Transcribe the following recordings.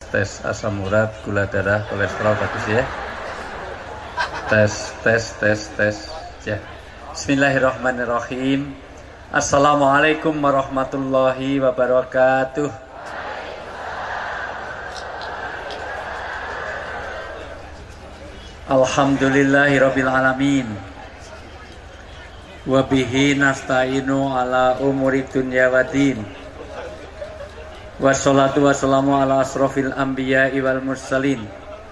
tes asam urat, gula darah, kolesterol bagus ya. Tes ya. Bismillahirrahmanirrahim. Assalamualaikum warahmatullahi wabarakatuh. Alhamdulillahirabbil alamin. Wa bihi nasta'inu ala umuri dunya waddin. Wassalatu wassalamu ala asrofil anbiya'i wal mursalin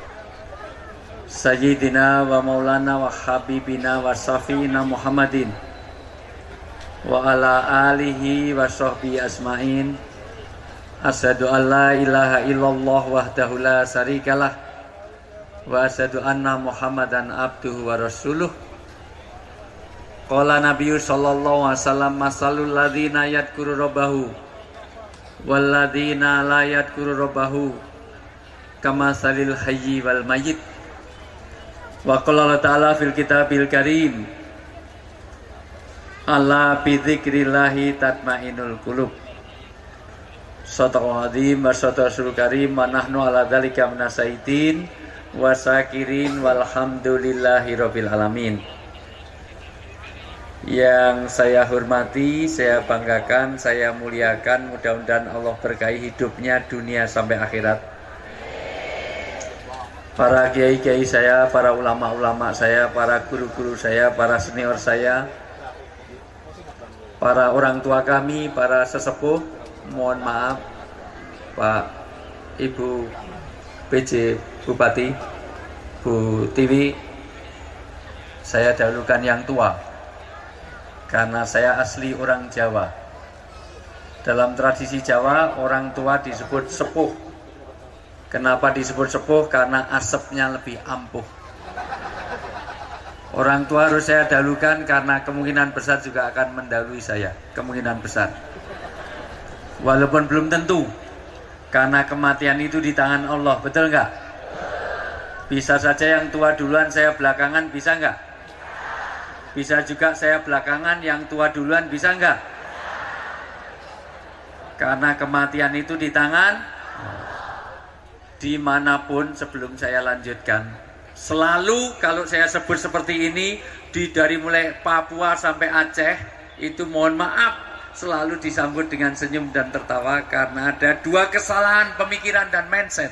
Sayyidina wa maulana wa habibina wa safiina Muhammadin wa ala alihi wa sahbihi asma'in. Asyhadu an la ilaha illallah wahdahu la syarikalah wa asyhadu anna Muhammadan abduhu wa rasuluh. Qala nabiyyu sallallahu alaihi wasallam masalul ladzina yadhkuru rabbahu walladzina la yadhkuru rabbahu kamasalil hayyi wal mayyit. Wa qala ta'ala fil kitabil karim ala bi dzikrillahi tatmainul qulub. Shadaqal azim wa shadaqal karim wa nahnu ala dzalika minasyaitin wa syakirin walhamdulillahi rabbil alamin. Yang saya hormati, saya banggakan, saya muliakan, mudah-mudahan Allah berkahi hidupnya dunia sampai akhirat. Para kiai-kiai saya, para ulama-ulama saya, para guru-guru saya, para senior saya, para orang tua kami, para sesepuh, mohon maaf Pak Ibu PJ Bupati, Bu Tiwi, saya dahulukan yang tua karena saya asli orang Jawa. Dalam tradisi Jawa, orang tua disebut sepuh. Kenapa disebut sepuh? Karena asapnya lebih ampuh. Orang tua harus saya dahulukan karena kemungkinan besar juga akan mendahului saya. Kemungkinan besar. Walaupun belum tentu. Karena kematian itu di tangan Allah. Betul nggak? Bisa saja yang tua duluan, saya belakangan, bisa nggak? Bisa juga saya belakangan, yang tua duluan, bisa enggak? Karena kematian itu di tangan dimanapun. Sebelum saya lanjutkan, selalu kalau saya sebut seperti ini, dari mulai Papua sampai Aceh, itu mohon maaf, selalu disambut dengan senyum dan tertawa. Karena ada dua kesalahan pemikiran dan mindset.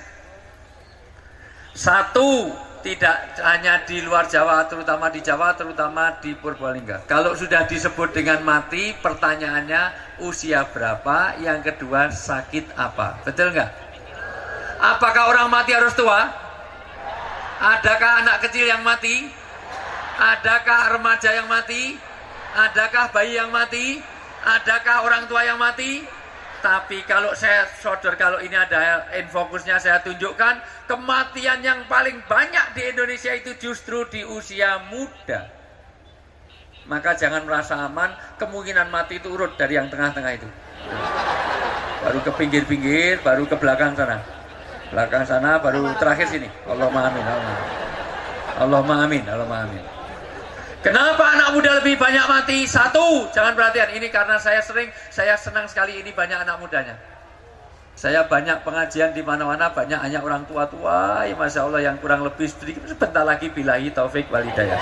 Satu, tidak hanya di luar Jawa, terutama di Jawa, terutama di Purbalingga. Kalau sudah disebut dengan mati, pertanyaannya usia berapa? Yang kedua, sakit apa? Betul nggak? Apakah orang mati harus tua? Adakah anak kecil yang mati? Adakah remaja yang mati? Adakah bayi yang mati? Adakah orang tua yang mati? Tapi kalau saya sodor, kalau ini ada infokusnya saya tunjukkan, kematian yang paling banyak di Indonesia itu justru di usia muda. Maka jangan merasa aman, kemungkinan mati itu urut dari yang tengah-tengah itu. Baru ke pinggir-pinggir, baru ke belakang sana. Belakang sana, baru terakhir sini. Allahumma amin, Allahumma amin, Allahumma amin. Kenapa anak muda lebih banyak mati? Satu, jangan perhatian, ini karena saya senang sekali ini banyak anak mudanya. Saya banyak pengajian di mana-mana, banyak hanya orang tua-tua, ya Masya Allah, yang kurang lebih sedikit, sebentar lagi billahi taufik wal hidayah.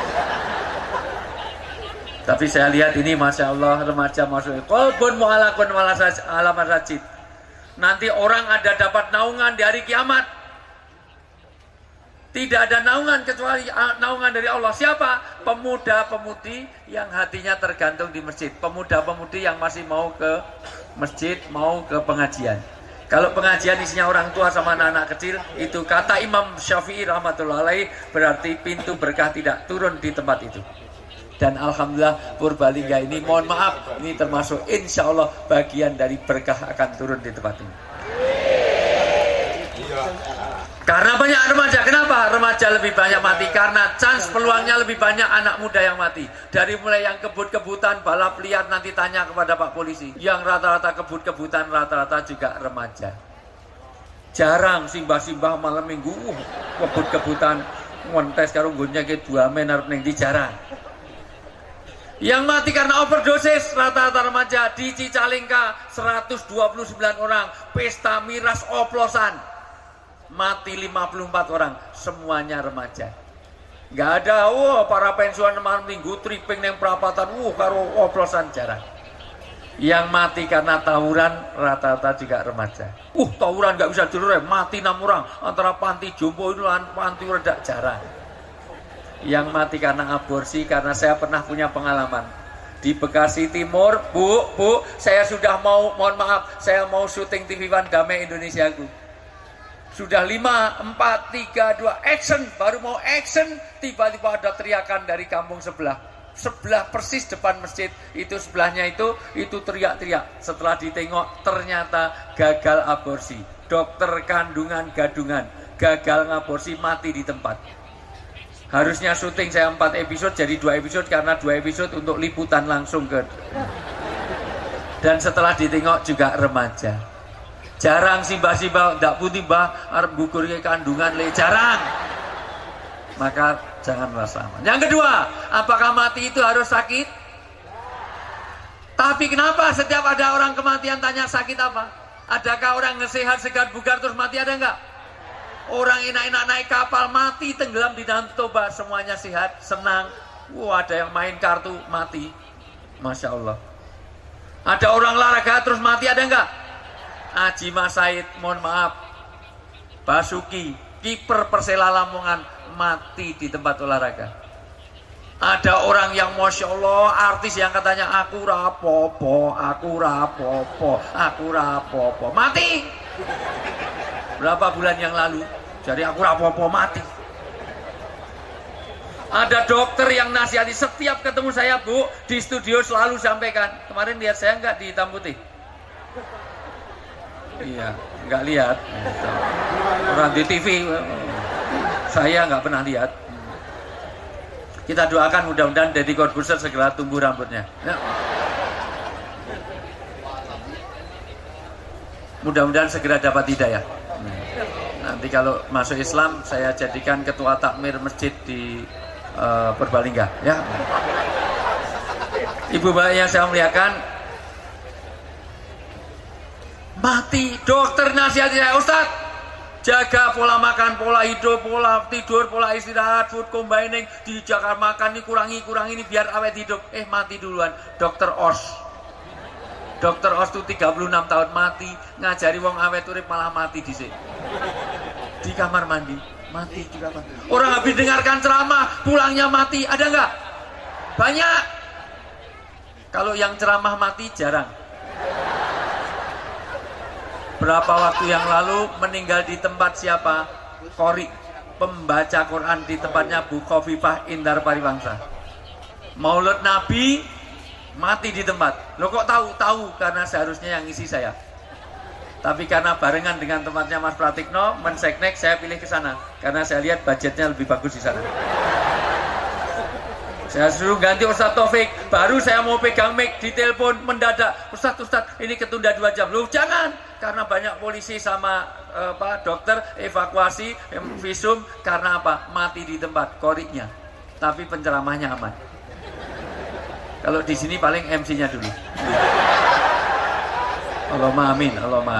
Tapi saya lihat ini Masya Allah, remaja masuk qalbun mu'allaqun ala masajid. Nanti orang ada dapat naungan di hari kiamat. Tidak ada naungan kecuali naungan dari Allah. Siapa? Pemuda-pemudi yang hatinya tergantung di masjid. Pemuda-pemudi yang masih mau ke masjid, mau ke pengajian. Kalau pengajian isinya orang tua sama anak-anak kecil, itu kata Imam Syafi'i rahmatullahi alaih, berarti pintu berkah tidak turun di tempat itu. Dan alhamdulillah Purbalingga ini, mohon maaf, ini termasuk insya Allah bagian dari berkah akan turun di tempat ini. Karena banyak remaja. Kenapa remaja lebih banyak mati? Karena chance peluangnya lebih banyak anak muda yang mati. Dari mulai yang kebut-kebutan, balap liar, nanti tanya kepada Pak Polisi. Yang rata-rata kebut-kebutan, rata-rata juga remaja. Jarang simbah-simbah malam minggu kebut-kebutan ngontes karo nggonnya ke 2 men arep ning ndi jarang. Yang mati karena overdosis rata-rata remaja. Di Cicalengka 129 orang, pesta miras oplosan. mati 54 orang, semuanya remaja. Nggak ada, para pensiunan malam minggu tripping neng perapatan, karo oplosan jarang. Yang mati karena tawuran rata-rata juga remaja. Tawuran nggak bisa direm, mati 6 orang antara panti jompo itu dan panti redak jarang. Yang mati karena aborsi, karena saya pernah punya pengalaman di Bekasi Timur. Bu, saya sudah mohon maaf, saya mau syuting TV One Damai Indonesiaku. Sudah 5, 4, 3, 2, action. Baru mau action, tiba-tiba ada teriakan dari kampung sebelah persis depan masjid. Itu sebelahnya itu teriak-teriak. Setelah ditengok ternyata gagal aborsi. Dokter kandungan gadungan gagal ngaborsi, mati di tempat. Harusnya syuting saya 4 episode jadi 2 episode, karena 2 episode untuk liputan langsung ke. Dan setelah ditengok juga remaja. Jarang sih mbah, ndak putih mbah arep gugur ke kandungan jarang. Maka janganlah sama. Yang kedua, apakah mati itu harus sakit? Tapi kenapa setiap ada orang kematian tanya sakit apa? Adakah orang sehat segar bugar terus mati, ada enggak? Orang enak-enak naik kapal mati, tenggelam di Danau Toba, semuanya sehat, senang. Ada yang main kartu mati. Masya Allah. Ada orang olahraga terus mati, ada enggak? Haji Mas Said, mohon maaf, Basuki, kiper Persela Lamongan, mati di tempat olahraga. Ada orang yang Masya Allah, artis yang katanya aku rapopo, mati. Berapa bulan yang lalu, jadi aku rapopo, mati. Ada dokter yang nasihati, setiap ketemu saya Bu, di studio selalu sampaikan. Kemarin lihat saya enggak di hitam putih? Iya, nggak lihat. Orang di TV, saya nggak pernah lihat. Kita doakan mudah-mudahan Deddy Corbuzier segera tumbuh rambutnya. Ya. Mudah-mudahan segera dapat hidayah. Nanti kalau masuk Islam, saya jadikan ketua takmir masjid di Purbalingga. Ya. Ibu bapak yang saya muliakan, mati, dokter nasihati saya, Ustaz, jaga pola makan, pola hidup, pola tidur, pola istirahat, food combining, di Jakarta makan ini kurangi ini biar awet hidup. Mati duluan. Dokter Os tuh 36 tahun mati, ngajari wong awet urip malah mati di kamar mandi, mati juga. Orang habis dengarkan ceramah, pulangnya mati, ada enggak? Banyak. Kalau yang ceramah mati jarang. Berapa waktu yang lalu meninggal di tempat siapa? Qori, pembaca Quran di tempatnya Bu Khofifah Indar Pariwangsa. Maulud Nabi, mati di tempat. Loh kok tahu? Karena seharusnya yang isi saya. Tapi karena barengan dengan tempatnya Mas Pratikno, Menseknek, saya pilih ke sana. Karena saya lihat budgetnya lebih bagus di sana. Saya suruh ganti Ustadz Taufik, baru saya mau pegang mic, ditelepon mendadak, Ustadz, ini ketunda 2 jam. Loh jangan, karena banyak polisi sama dokter evakuasi, visum, karena apa? Mati di tempat, koriknya. Tapi penceramahnya aman. Kalau di sini paling MC-nya dulu. Allahumma amin.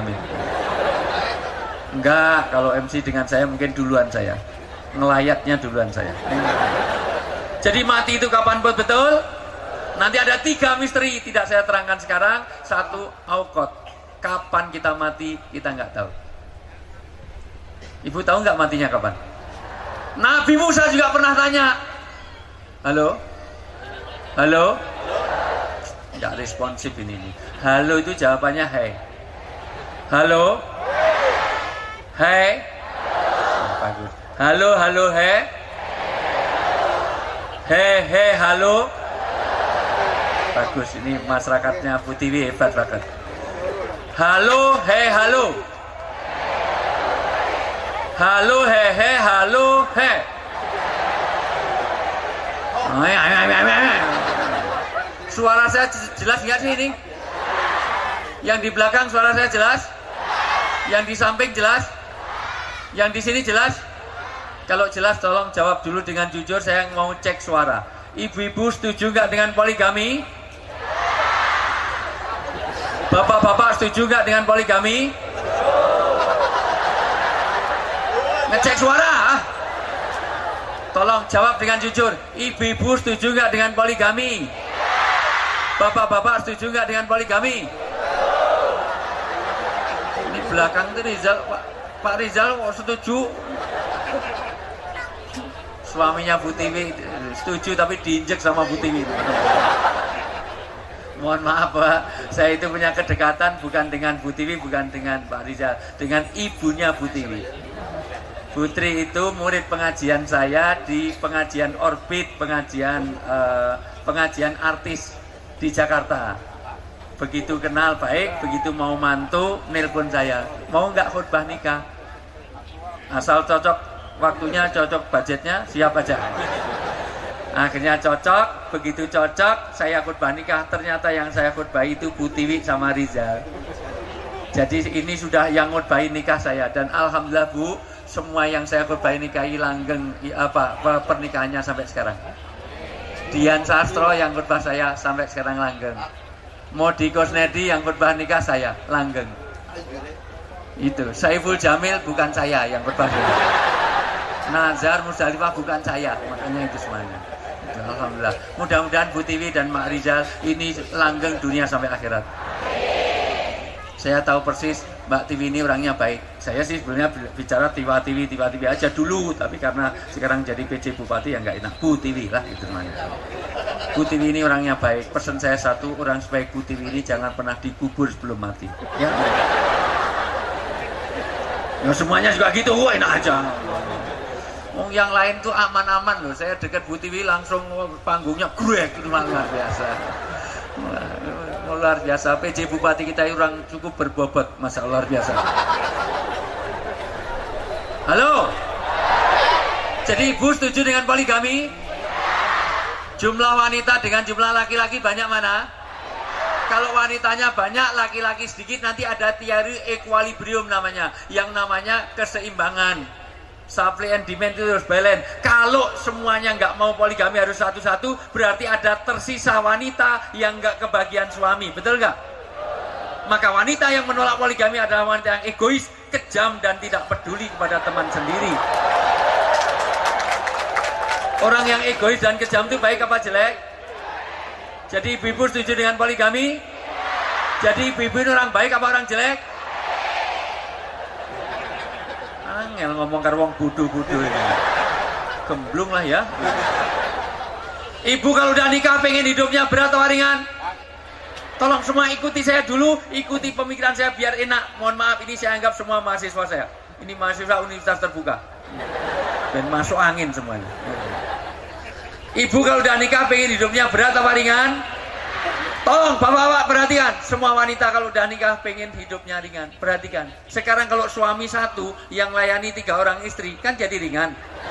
Enggak, kalau MC dengan saya mungkin duluan saya. Ngelayatnya duluan saya. Jadi mati itu kapan betul? Nanti ada 3 misteri, tidak saya terangkan sekarang. 1, auqat. Kapan kita mati, kita nggak tahu. Ibu tahu nggak matinya kapan? Nabi Musa juga pernah tanya. Halo? Nggak responsif ini. Halo itu jawabannya hey. Halo? Hey? Bagus. Halo, hey? Halo. Bagus, ini masyarakatnya Bu Tiwi hebat banget. Halo. Halo, halo. Suara saya jelas nggak sih ini? Yang di belakang suara saya jelas? Yang di samping jelas? Yang di sini jelas? Kalau jelas tolong jawab dulu dengan jujur, saya mau cek suara. Ibu-ibu setuju nggak dengan poligami? Bapak-bapak setuju nggak dengan poligami? Ngecek suara. Tolong jawab dengan jujur. Ibu-ibu setuju nggak dengan poligami? Bapak-bapak setuju nggak dengan poligami? Ini belakang itu Rizal, Pak Rizal kok setuju? Suaminya Bu Tiwi setuju tapi diinjek sama Bu Tiwi. Mohon maaf Pak, saya itu punya kedekatan bukan dengan Bu Tiwi, bukan dengan Pak Rizal, dengan ibunya Bu Tiwi. Putri itu murid pengajian saya di pengajian Orbit, pengajian artis di Jakarta. Begitu kenal baik, begitu mau mantu, nelpon saya, mau nggak khutbah nikah? Asal cocok waktunya, cocok budgetnya, siap aja. Akhirnya cocok, begitu cocok, saya khutbah nikah. Ternyata yang saya khutbah itu Bu Tiwi sama Rizal. Jadi ini sudah yang khutbahin nikah saya, dan alhamdulillah Bu, semua yang saya khutbahin nikahi langgeng pernikahannya sampai sekarang. Dian Sastro yang khutbah saya sampai sekarang langgeng. Modi Kosnedi yang khutbah nikah saya langgeng. Itu Saiful Jamil bukan saya yang khutbah nikah. Nazar Musdalifah bukan saya, makanya itu semuanya. Itu, alhamdulillah. Mudah-mudahan Bu Tiwi dan Mak Rizal ini langgeng dunia sampai akhirat. Saya tahu persis Mbak Tiwi ini orangnya baik. Saya sih sebenarnya bicara Tiwi aja dulu, tapi karena sekarang jadi PJ Bupati ya nggak enak. Bu Tiwi lah itu namanya. Bu Tiwi ini orangnya baik. Pesan saya satu, orang sebaik Bu Tiwi ini jangan pernah dikubur sebelum mati. Ya. Ya semuanya juga gitu, enak aja. Yang lain tuh aman-aman loh. Saya dekat Bu Tiwi langsung panggungnya grek, itu luar biasa. Luar biasa. PJ Bupati kita orang cukup berbobot, masa luar biasa. Halo. Jadi Ibu setuju dengan poligami? Jumlah wanita dengan jumlah laki-laki banyak mana? Kalau wanitanya banyak, laki-laki sedikit, nanti ada teori equilibrium namanya, yang namanya keseimbangan. Supply and demand itu harus balance. Kalau semuanya nggak mau poligami harus satu-satu, berarti ada tersisa wanita yang nggak kebagian suami, betul nggak? Maka wanita yang menolak poligami adalah wanita yang egois, kejam, dan tidak peduli kepada teman sendiri. Orang yang egois dan kejam itu baik apa jelek? Jadi ibu-ibu setuju dengan poligami? Jadi ibu-ibu ini orang baik apa orang jelek? Angel ngomong karo wong bodoh-bodoh ini. Gemblung lah ya. Ibu kalau udah nikah pengen hidupnya berat atau ringan? Tolong semua ikuti saya dulu, ikuti pemikiran saya biar enak. Mohon maaf, ini saya anggap semua mahasiswa saya. Ini mahasiswa universitas terbuka. Dan masuk angin semuanya. Ibu kalau udah nikah pengen hidupnya berat atau ringan? Tolong bapak-bapak perhatikan, semua wanita kalau udah nikah pengen hidupnya ringan. Perhatikan, sekarang kalau suami satu yang layani 3 orang istri, kan jadi ringan.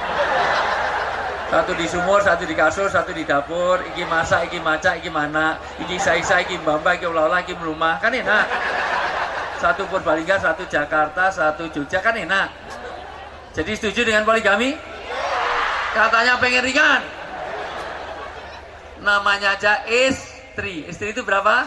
Satu di sumur, satu di kasur, satu di dapur, iki masak, iki maca, iki mana, iki saisa, iki mbamba, iki olah-olah, iki melumah, kan enak. Satu Purbalingga, satu Jakarta, satu Jogja, kan enak. Jadi setuju dengan poligami? Katanya pengen ringan. Namanya aja istri. Istri itu berapa?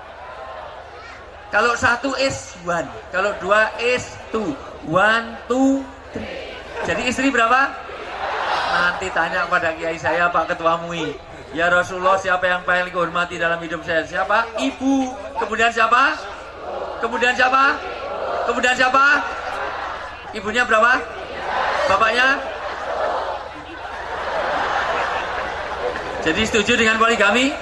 Kalau 1 is 1, kalau 2 is 2. 1, 2, 3. Jadi istri berapa? Nanti tanya pada kiai saya, Pak Ketua MUI. Ya Rasulullah, siapa yang paling dihormati dalam hidup saya? Siapa? Ibu. Kemudian siapa? Kemudian siapa? Kemudian siapa? Ibunya berapa? Bapaknya? Jadi setuju dengan poligami?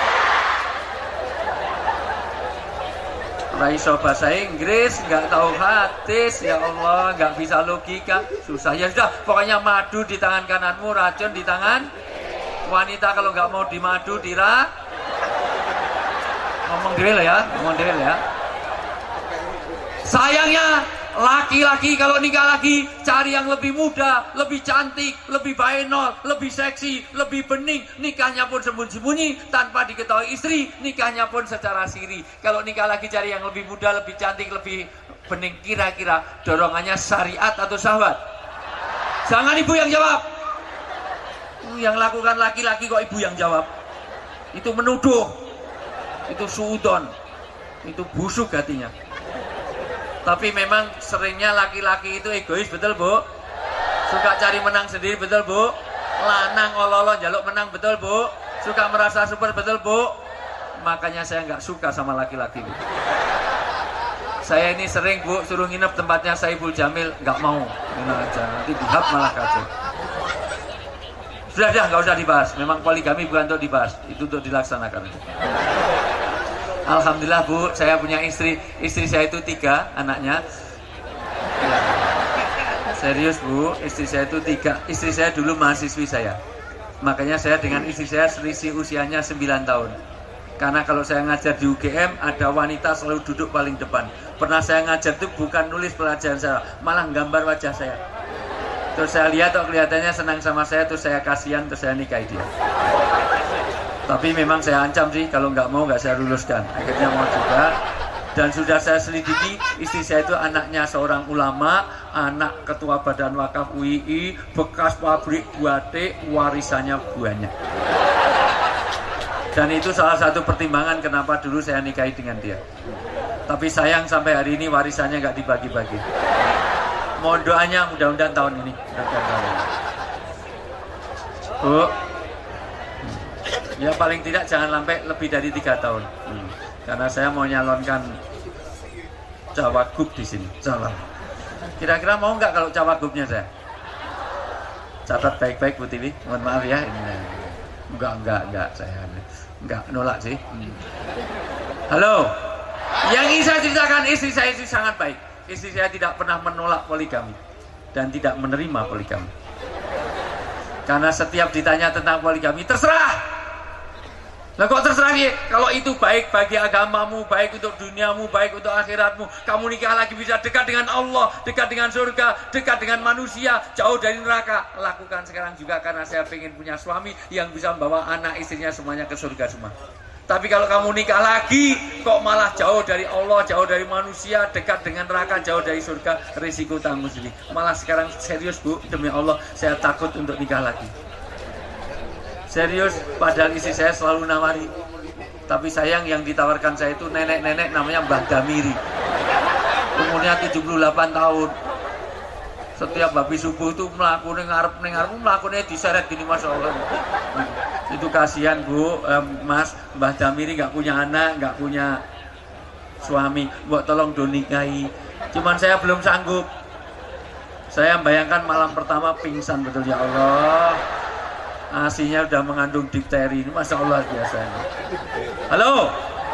Raiso bahasa Inggris, nggak tahu hadis, ya Allah, nggak bisa logika, susah. Ya sudah, pokoknya madu di tangan kananmu, racun di tangan wanita. Kalau nggak mau dimadu, ngomong dewe ya, ngomong dewe ya. Sayangnya laki-laki kalau nikah lagi cari yang lebih muda, lebih cantik, lebih baenol, lebih seksi, lebih bening. Nikahnya pun sembunyi-sembunyi tanpa diketahui istri, nikahnya pun secara siri. Kalau nikah lagi cari yang lebih muda, lebih cantik, lebih bening, kira-kira dorongannya syariat atau syahwat? Jangan ibu yang jawab. Yang lakukan laki-laki kok ibu yang jawab? Itu menuduh, itu suudon, itu busuk hatinya. Tapi memang seringnya laki-laki itu egois, betul Bu? Suka cari menang sendiri, betul Bu? Lanang ololo jaluk menang, betul Bu? Suka merasa super, betul Bu? Makanya saya nggak suka sama laki-laki Bu. Saya ini sering Bu suruh nginep tempatnya Saiful Jamil, nggak mau. Ini aja, nanti dihap malah kacau. Sudah nggak usah dibahas. Memang poligami bukan untuk dibahas, itu untuk dilaksanakan. Alhamdulillah Bu, saya punya istri saya itu 3 anaknya. Ya. Serius Bu, istri saya itu 3. Istri saya dulu mahasiswi saya. Makanya saya dengan istri saya selisih usianya 9 tahun. Karena kalau saya ngajar di UGM, ada wanita selalu duduk paling depan. Pernah saya ngajar itu bukan nulis pelajaran saya, malah gambar wajah saya. Terus saya lihat kok kelihatannya senang sama saya, terus saya kasihan, terus saya nikahi dia. Tapi memang saya ancam sih, kalau nggak mau nggak saya luluskan. Akhirnya mau juga. Dan sudah saya selidiki, istri saya itu anaknya seorang ulama, anak ketua Badan Wakaf UII, bekas pabrik buate, warisannya banyak. Dan itu salah satu pertimbangan kenapa dulu saya nikahi dengan dia. Tapi sayang sampai hari ini warisannya nggak dibagi-bagi. Mohon doanya mudah-mudahan tahun ini. Bu, ya paling tidak jangan sampai lebih dari 3 tahun. Karena saya mau nyalonkan cawagup di sini. Calon. Kira-kira mau nggak kalau cawagupnya saya? Catat baik-baik Bu Tiwi. Mohon maaf ya. Enggak saya enggak nolak sih. Halo. Yang ingin saya ceritakan, istri saya itu sangat baik. Istri saya tidak pernah menolak poligami dan tidak menerima poligami. Karena setiap ditanya tentang poligami, terserah. Nah kok terserah ya? Kalau itu baik bagi agamamu, baik untuk duniamu, baik untuk akhiratmu, kamu nikah lagi bisa dekat dengan Allah, dekat dengan surga, dekat dengan manusia, jauh dari neraka. Lakukan sekarang juga karena saya ingin punya suami yang bisa membawa anak istrinya semuanya ke surga semua. Tapi kalau kamu nikah lagi, kok malah jauh dari Allah, jauh dari manusia, dekat dengan neraka, jauh dari surga, risiko tanggung sendiri. Malah sekarang serius Bu, demi Allah, saya takut untuk nikah lagi. Serius, padahal istri saya selalu nawari. Tapi sayang yang ditawarkan saya itu nenek-nenek namanya Mbah Damiri. Umurnya 78 tahun. Setiap habis subuh itu melakukan ngarep melakukannya diseret gini Masya Allah. Itu kasihan Bu, Mas, Mbah Damiri nggak punya anak, nggak punya suami. Mbok tolong donikahi. Cuman saya belum sanggup. Saya bayangkan malam pertama pingsan betul ya Allah. Asinya udah mengandung difteri. Masya Allah biasa. Halo.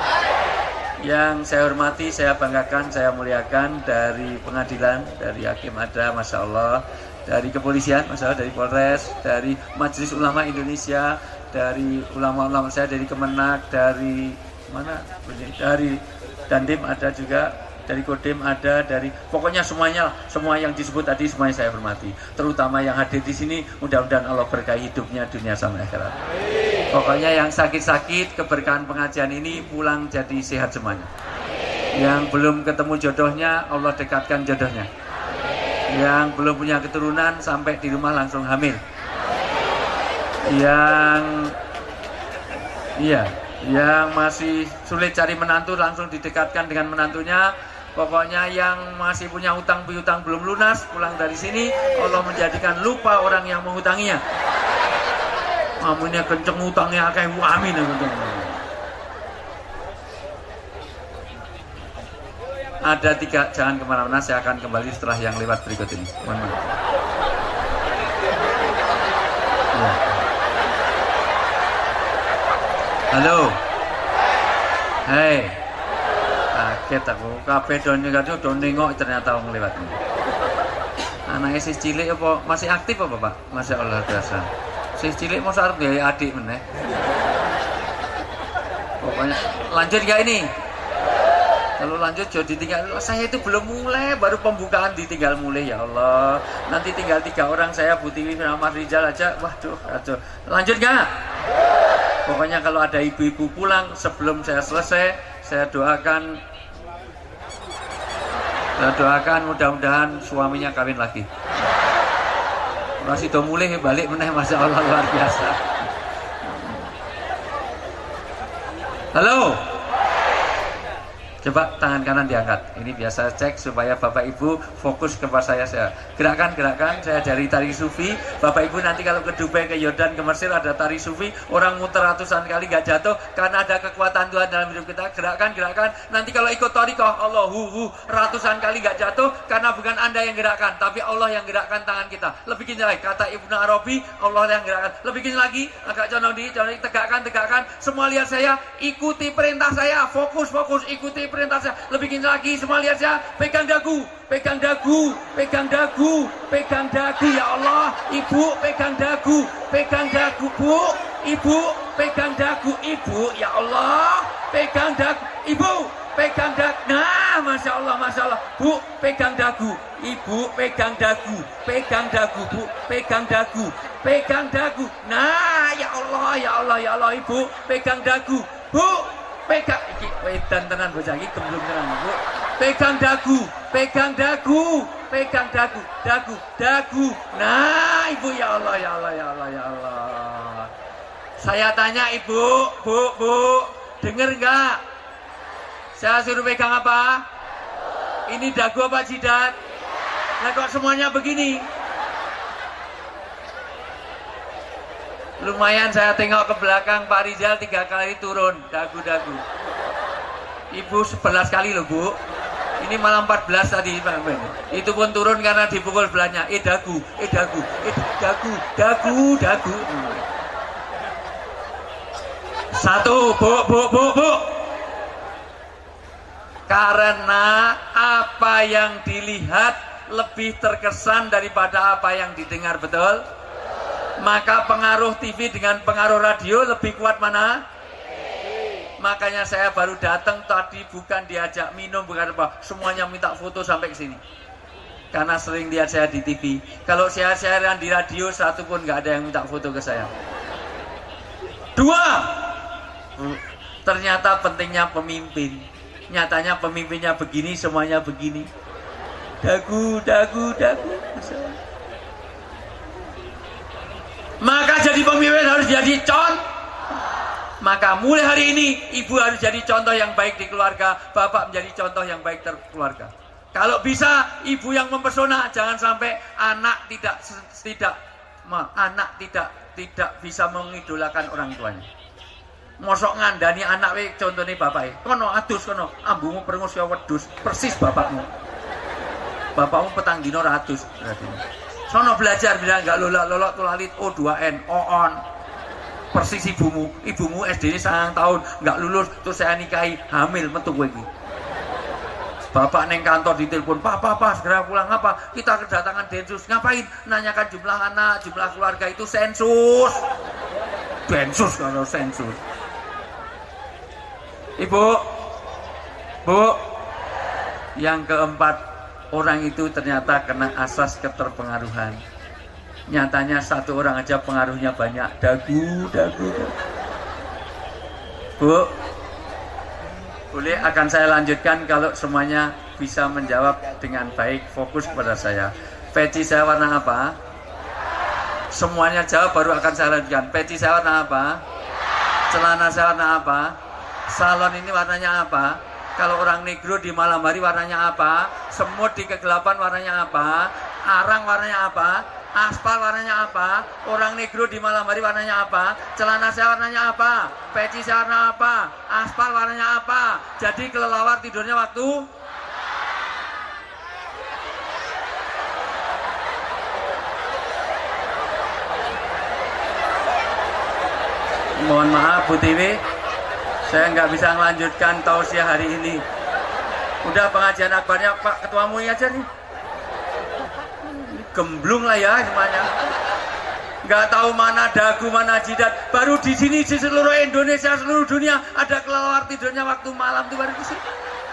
Yang saya hormati, saya banggakan, saya muliakan dari pengadilan, dari hakim ada, Masya Allah, dari kepolisian, Masya Allah, dari Polres, dari Majelis Ulama Indonesia, dari ulama-ulama saya, dari Kemenak, dari mana? Dari Dandim ada juga, dari Kodim ada, dari pokoknya semuanya, semua yang disebut tadi semuanya saya hormati. Terutama yang hadir di sini, mudah-mudahan Allah berkahi hidupnya dunia sama akhirat. Pokoknya yang sakit-sakit, keberkahan pengajian ini pulang jadi sehat semuanya. Yang belum ketemu jodohnya, Allah dekatkan jodohnya. Yang belum punya keturunan, sampai di rumah langsung hamil. Yang masih sulit cari menantu, langsung didekatkan dengan menantunya. Pokoknya yang masih punya utang piutang belum lunas, pulang dari sini, Allah menjadikan lupa orang yang menghutanginya. Amunnya kenceng utangnya akeh, amin. Ada 3, jangan kemana-mana, saya akan kembali setelah yang lewat berikut ini. Mohon maaf. Ya. Halo. Hei. Kaget aku, kabeh do nengok ternyata wong lewat ini. Anaknya si cilik apa masih aktif apa Pak? Masya Allah biasa. Si cilik mau sarap ya adik meneh. Pokoknya lanjut gak ini? Kalau lanjut jadi ditinggal. Saya itu belum mulai, baru pembukaan ditinggal mulai ya Allah. Nanti tinggal 3 orang saya, Bu Tiwi sama Rizal aja. Waduh, kacau. Lanjut gak? Pokoknya kalau ada ibu-ibu pulang sebelum saya selesai, saya doakan mudah-mudahan suaminya kawin lagi. Masih do mulai balik meneh, Masya Allah luar biasa. Halo. Coba tangan kanan diangkat. Ini biasa cek supaya Bapak Ibu fokus kepada saya. Gerakan-gerakan saya dari tari sufi. Bapak Ibu nanti kalau ke Dubai, ke Yordan, ke Mesir ada tari sufi. Orang muter ratusan kali gak jatuh karena ada kekuatan Tuhan dalam hidup kita. Gerakan-gerakan. Nanti kalau ikut thariqah, Allahu ratusan kali gak jatuh karena bukan Anda yang gerakkan, tapi Allah yang gerakkan tangan kita. Lebih gini lagi, kata Ibnu Arabi, Allah yang gerakkan. Lebih gini lagi, agak condong tegakkan. Semua lihat saya, ikuti perintah saya, fokus, ikuti perintah saya. Lebih gini lagi, semua lihat saya, pegang dagu, ya Allah. Ibu pegang dagu, Bu. Ibu pegang dagu, Ibu, ya Allah. Pegang dagu, Ibu pegang dagu. Nah, Masya Allah. Bu, pegang dagu. Ibu pegang dagu, Bu. Pegang dagu. Nah, ya Allah, Ibu pegang dagu. Bu, pegang iki wedan tenan bocah iki gemblung tenan, Bu. Pegang dagu. Dagu. Nah, Ibu, ya Allah. Saya tanya Ibu, Bu, denger enggak? Saya suruh pegang apa? Ini dagu apa jidat? Nah, kok semuanya begini? Lumayan saya tengok ke belakang Pak Rizal 3 kali turun, dagu. Ibu 11 kali loh, Bu. Ini malah 14 tadi, Pak. Itu pun turun karena dipukul sebelahnya. Dagu. Satu, Bu. Karena apa yang dilihat lebih terkesan daripada apa yang didengar, betul? Maka pengaruh TV dengan pengaruh radio lebih kuat mana? Makanya saya baru datang tadi bukan diajak minum, bukan apa, semuanya minta foto sampai ke sini. Karena sering lihat saya di TV. Kalau saya siaran di radio, satu pun nggak ada yang minta foto ke saya. 2. Ternyata pentingnya pemimpin. Nyatanya pemimpinnya begini, semuanya begini. Dagu. Maka jadi pemimpin harus jadi contoh. Maka mulai hari ini ibu harus jadi contoh yang baik di keluarga, bapak menjadi contoh yang baik keluarga. Kalau bisa ibu yang mempesona, jangan sampai anak tidak bisa mengidolakan orang tuanya. Mosok ngandani anak we contone bapake. Kono adus kono, ambumu perengus ya wedhus, persis bapakmu. Bapakmu petang dino ratus berarti. Sono belajar bilang enggak lolok tulalit O2N, on. Persis ibumu SD-nya 9 tahun, enggak lulus, terus saya nikahi, hamil metu kowe iki. Bapak neng kantor ditelepon, Pak, segera pulang apa? Kita kedatangan Densus, ngapain? Nanyakan jumlah anak, jumlah keluarga, itu sensus. Densus kalau sensus. Ibu, Bu, yang keempat, orang itu ternyata kena asas keterpengaruhan. Nyatanya satu orang aja pengaruhnya banyak. Dagu. Bu, boleh akan saya lanjutkan kalau semuanya bisa menjawab dengan baik, fokus kepada saya. Peci saya warna apa? Semuanya jawab baru akan saya lanjutkan. Peci saya warna apa? Celana saya warna apa? Salon ini warnanya apa? Kalau orang negro di malam hari warnanya apa? Semut di kegelapan warnanya apa? Arang warnanya apa? Aspal warnanya apa? Orang negro di malam hari warnanya apa? Celana saya warnanya apa? Peci saya warna apa? Aspal warnanya apa? Jadi kelelawar tidurnya waktu? Mohon maaf Bu Tiwi, saya nggak bisa melanjutkan tausiah hari ini. Udah pengajian akbarnya Pak Ketua MUI aja nih. Gemblung lah ya semuanya. Nggak tahu mana dagu, mana jidat. Baru di sini di seluruh Indonesia, seluruh dunia ada kelelawar tidurnya waktu malam tuh baru di sini.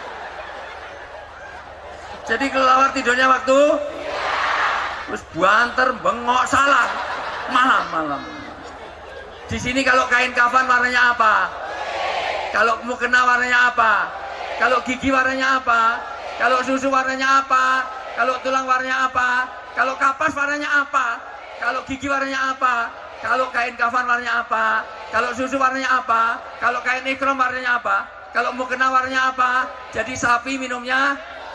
Jadi kelelawar tidurnya waktu? Terus banter, bengok, salah. Malam. Di sini kalau kain kafan warnanya apa? Kalau mukena warnanya apa? Kalau gigi warnanya apa? Kalau susu warnanya apa? Kalau tulang warnanya apa? Kalau kapas warnanya apa? Kalau gigi warnanya apa? Kalau kain kafan warnanya apa? Kalau susu warnanya apa? Kalau kain ikram warnanya apa? Kalau mau kena warnanya apa? Jadi sapi minumnya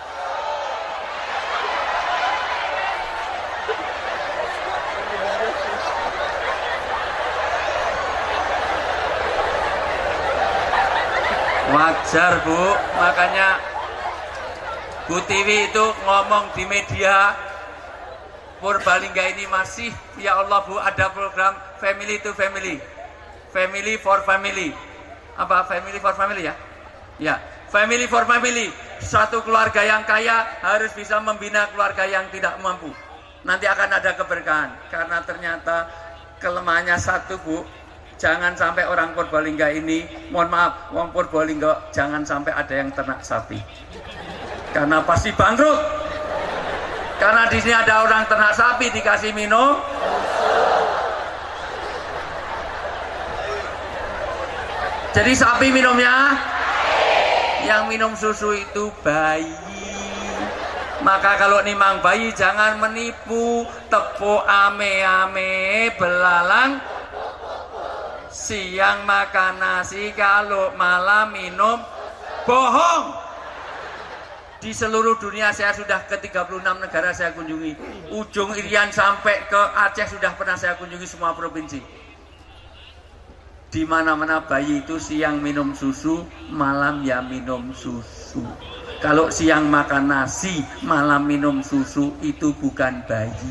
wajar, Bu. Makanya Bu Tiwi itu ngomong di media, Purbalingga ini masih, ya Allah Bu, ada program family to family, family for family. Apa family for family ya? Ya, family for family. Satu keluarga yang kaya harus bisa membina keluarga yang tidak mampu. Nanti akan ada keberkahan. Karena ternyata kelemahannya satu, Bu. Jangan sampai orang Purbalingga ini, mohon maaf, orang Purbalingga jangan sampai ada yang ternak sapi. Karena pasti bangkrut. Karena di sini ada orang ternak sapi dikasih minum. Jadi sapi minumnya, yang minum susu itu bayi. Maka kalau nimang bayi jangan menipu, tepuk ame-ame belalang. Siang makan nasi, kalau malam minum bohong. Di seluruh dunia saya sudah ke 36 negara saya kunjungi. Ujung Irian sampai ke Aceh sudah pernah saya kunjungi semua provinsi. Di mana-mana bayi itu siang minum susu, malam ya minum susu. Kalau siang makan nasi, malam minum susu, itu bukan bayi.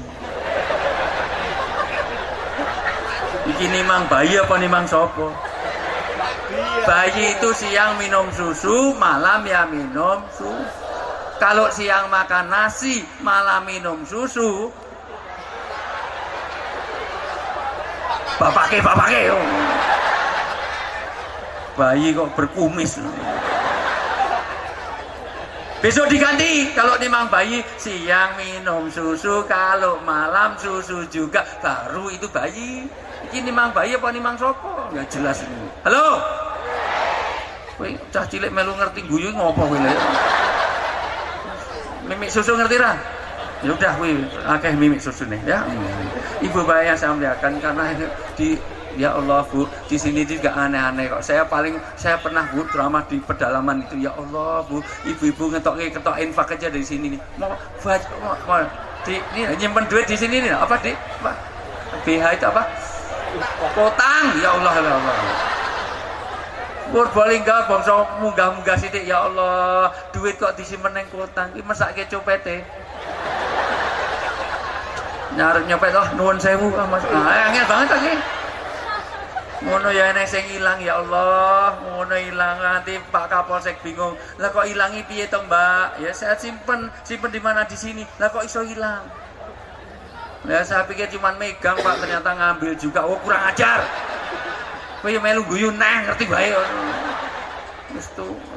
Iki nimang bayi apa nimang sopo? Bayi itu siang minum susu, malam ya minum susu. Kalau siang makan nasi, malam minum susu, bapake. Bayi kok berkumis. Besok diganti, kalau nimang bayi siang minum susu, kalau malam susu juga, baru itu bayi. Ini nimang bayi apa nimang sopo? Nggak jelas ini. Halo? Wih, cah cilik melu ngerti guyu ngopo kowe lek? Mimik susu ngerti ra? Ya udah wih, akeh mimik susu nih ya. Ibu bayi yang saya muliakan, karena di, ya Allah Bu, di sini juga aneh-aneh kok. Saya pernah Bu ceramah di pedalaman itu, ya Allah Bu, ibu-ibu ketok infak aja dari sini nih. Mau di ini nyimpen duit di sini nih, apa di? Apa? BH itu apa? Kotang, ya Allah, ya Allah. Purbalingga bangsa munggah-munggah sithik, ya Allah, duit kok disimpen ning kotang. Iki mesake copete. Nyarep nyopet oh nuwun sewu Mas. Angel banget iki. Ngono ya enek sing ilang, ya Allah, ngono ilang nanti Pak Kapolsek bingung. Lah kok ilangi piye to, Mbak? Ya saya simpen di mana di sini. Lah kok iso hilang? Ya saya pikir cuma megang Pak, ternyata ngambil juga. Oh kurang ajar. Kowe yo melu guyu neh ngerti bae. Wis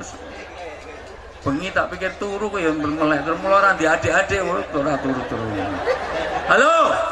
bengi tak pikir turu kowe yo melek terus mulai di adik-adik ora turu-turu. Halo.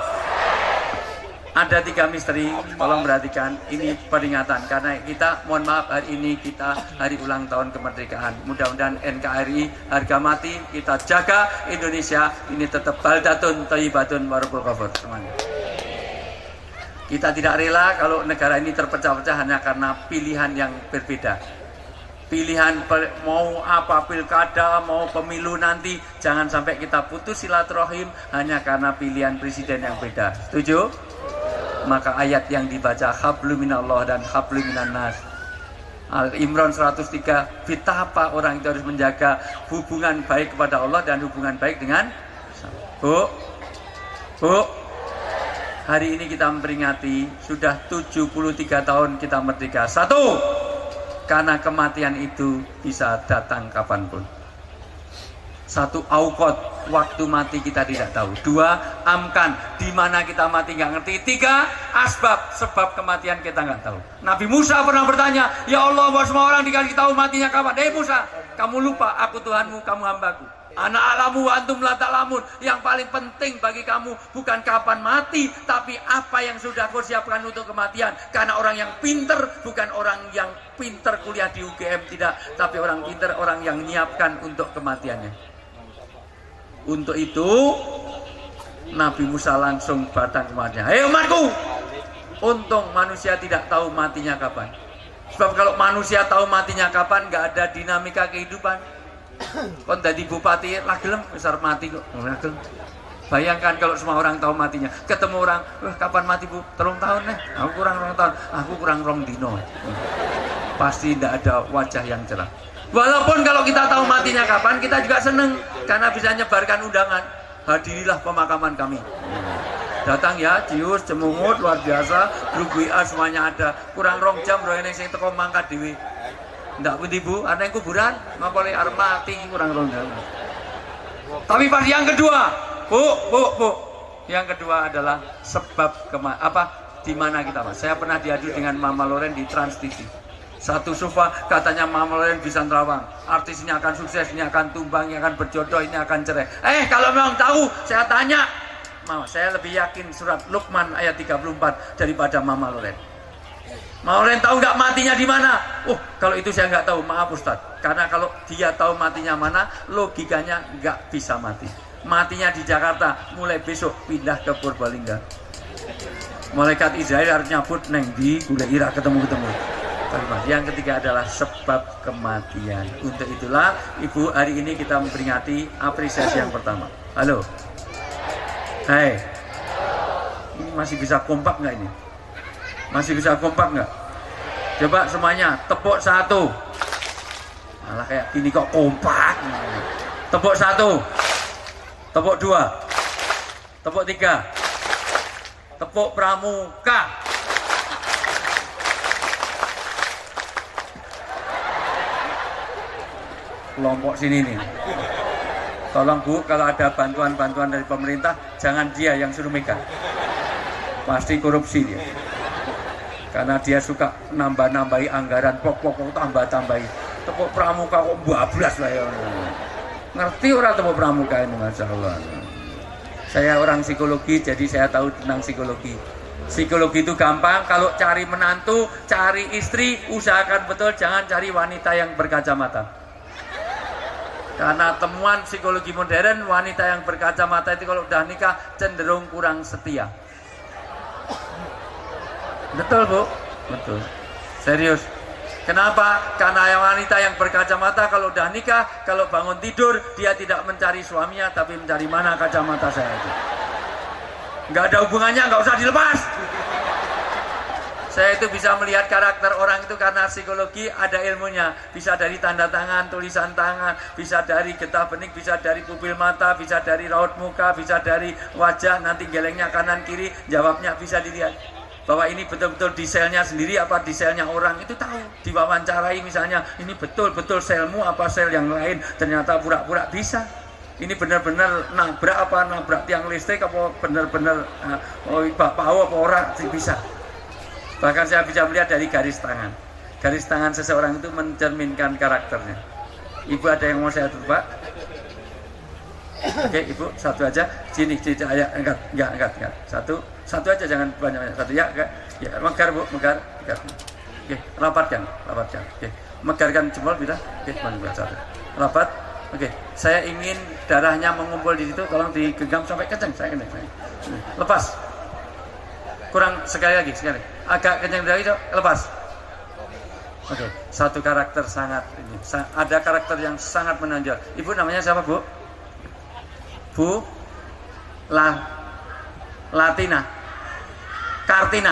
Ada 3 misteri, tolong perhatikan, ini peringatan karena kita, mohon maaf, hari ini kita hari ulang tahun kemerdekaan. Mudah-mudahan NKRI harga mati kita jaga, Indonesia ini tetap baldatun thayyibatun warabul ghafur semuanya. Kita tidak rela kalau negara ini terpecah-pecah hanya karena pilihan yang berbeda. Pilihan mau apa, pilkada, mau pemilu nanti, jangan sampai kita putus silaturahim hanya karena pilihan presiden yang beda. Setuju? Maka ayat yang dibaca hablum minallah dan hablum minan nas, Al-Imran 103, betapa orang itu harus menjaga hubungan baik kepada Allah dan hubungan baik dengan Bu, hari ini kita memperingati sudah 73 tahun kita merdeka. 1, karena kematian itu bisa datang kapanpun. 1, aukot, waktu mati kita tidak tahu. 2, amkan, di mana kita mati nggak ngerti. 3, asbab, sebab kematian kita nggak tahu. Nabi Musa pernah bertanya, ya Allah, bahwa semua orang dikasih tahu matinya kapan. Musa, kamu lupa, aku Tuhanmu, kamu hambaku. Ana alamu wa antum la ta'lamun. Yang paling penting bagi kamu bukan kapan mati, tapi apa yang sudah kau siapkan untuk kematian. Karena orang yang pinter bukan orang yang pinter kuliah di UGM, tidak, tapi orang pinter orang yang menyiapkan untuk kematiannya. Untuk itu Nabi Musa langsung batang kematian. Hei umatku, untung manusia tidak tahu matinya kapan. Sebab kalau manusia tahu matinya kapan, nggak ada dinamika kehidupan. Kon jadi bupati, lah gelem besar mati kok. Bayangkan kalau semua orang tahu matinya. Ketemu orang, kapan mati bu? 3 tahun nih. Aku kurang 2 tahun. Aku kurang 2 dino. Pasti tidak ada wajah yang cerah. Walaupun kalau kita tahu matinya kapan, kita juga seneng karena bisa nyebarkan undangan. Hadirilah pemakaman kami. Datang ya, cius, cemungut, luar biasa. Grup WA semuanya ada. Kurang 2 jam, roh ini sing teko mangkat dewi. Ndak pundi bu, ada yang kuburan, ngapole arep mati kurang 2 jam. Tapi pas yang kedua, bu. Yang kedua adalah sebab di mana kita mas. Saya pernah diadu dengan Mama Loren di Trans TV. Satu sofa katanya Mama Loren bisa nerawang. Artis ini akan sukses, ini akan tumbang, ini akan berjodoh, ini akan cerai. Kalau memang tahu, saya tanya. Mama, saya lebih yakin surat Luqman ayat 34 daripada Mama Loren. Mama Loren tahu nggak matinya di mana? Kalau itu saya nggak tahu, maaf Ustadz. Karena kalau dia tahu matinya mana, logikanya nggak bisa mati. Matinya di Jakarta, mulai besok pindah ke Purbalingga. Malaikat Israel harus nyabut neng di Gula Ira ketemu. Yang ketiga adalah sebab kematian. Untuk itulah Ibu, hari ini kita memperingati apresiasi yang pertama. Halo. Hai, ini masih bisa kompak nggak ini? Masih bisa kompak nggak? Coba semuanya tepuk 1. Malah kayak gini kok kompak. Tepuk 1, tepuk 2, tepuk 3, tepuk pramuka. Kelompok sini nih. Tolong Bu, kalau ada bantuan-bantuan dari pemerintah, jangan dia yang suruh megang. Pasti korupsi dia. Karena dia suka nambah-nambahi anggaran, pokok tambah-tambahi. Tepuk pramuka kok bablas lah ya. Ngerti orang tepuk pramuka ini, Masya Allah. Saya orang psikologi, jadi saya tahu tentang psikologi. Psikologi itu gampang, kalau cari menantu, cari istri, usahakan betul jangan cari wanita yang berkacamata. Karena temuan psikologi modern, wanita yang berkacamata itu kalau udah nikah cenderung kurang setia. Betul Bu? Betul. Serius. Kenapa? Karena wanita yang berkacamata kalau udah nikah, kalau bangun tidur dia tidak mencari suaminya, tapi mencari mana kacamata saya itu. Nggak ada hubungannya, nggak usah dilepas. Saya itu bisa melihat karakter orang itu karena psikologi ada ilmunya. Bisa dari tanda tangan, tulisan tangan, bisa dari getah bening, bisa dari pupil mata, bisa dari raut muka, bisa dari wajah, nanti gelengnya kanan kiri, jawabnya bisa dilihat. Bahwa ini betul-betul di selnya sendiri apa di selnya orang, itu tahu. Diwawancarai misalnya, ini betul-betul selmu apa sel yang lain, ternyata pura-pura bisa. Ini benar-benar nabrak tiang listrik apa benar-benar bawa apa orang, bisa. Bahkan saya bisa melihat dari garis tangan. Garis tangan seseorang itu mencerminkan karakternya. Ibu ada yang mau saya tulis Pak? Oke Ibu, 1 aja. Sini, ya, enggak. Satu aja, jangan banyak-banyak. 1 ya, enggak. Ya, megar Bu, megar. Oke, rapatkan. Oke, megarkan jempol bisa. Oke, megar 1. Rapat. Oke, saya ingin darahnya mengumpul di situ, tolong digenggam sampai kencang. Saya kencang. Lepas. Kurang sekali lagi. Agak kencang dari itu, lepas. Oke, satu karakter sangat ini. Ada karakter yang sangat menonjol. Ibu namanya siapa Bu? Bu Latina, Kartina,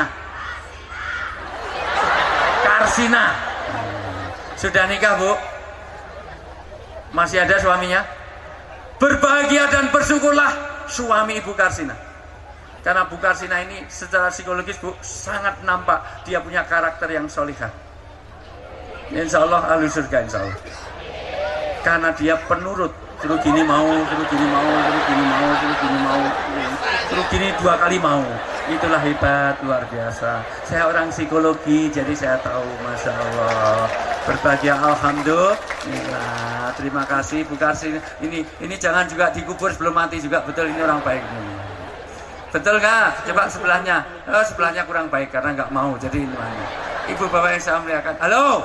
Karsina. Sudah nikah Bu? Masih ada suaminya? Berbahagia dan bersyukurlah suami Ibu Karsina. Karena Bu Karsina ini secara psikologis Bu sangat nampak dia punya karakter yang solihah. Insya Allah ahli surga, insya Allah. Karena dia penurut, suruh gini mau, suruh gini mau, suruh gini mau, suruh gini mau, suruh gini 2 kali mau. Itulah hebat, luar biasa. Saya orang psikologi, jadi saya tahu, Masya Allah. Berbahagia, alhamdulillah. Terima kasih Bu Karsina. Ini jangan juga dikubur sebelum mati juga, betul ini orang baik. Betul nggak? Coba sebelahnya. Sebelahnya kurang baik karena nggak mau. Jadi ini mana? Ibu bapak yang saya muliakan. Halo.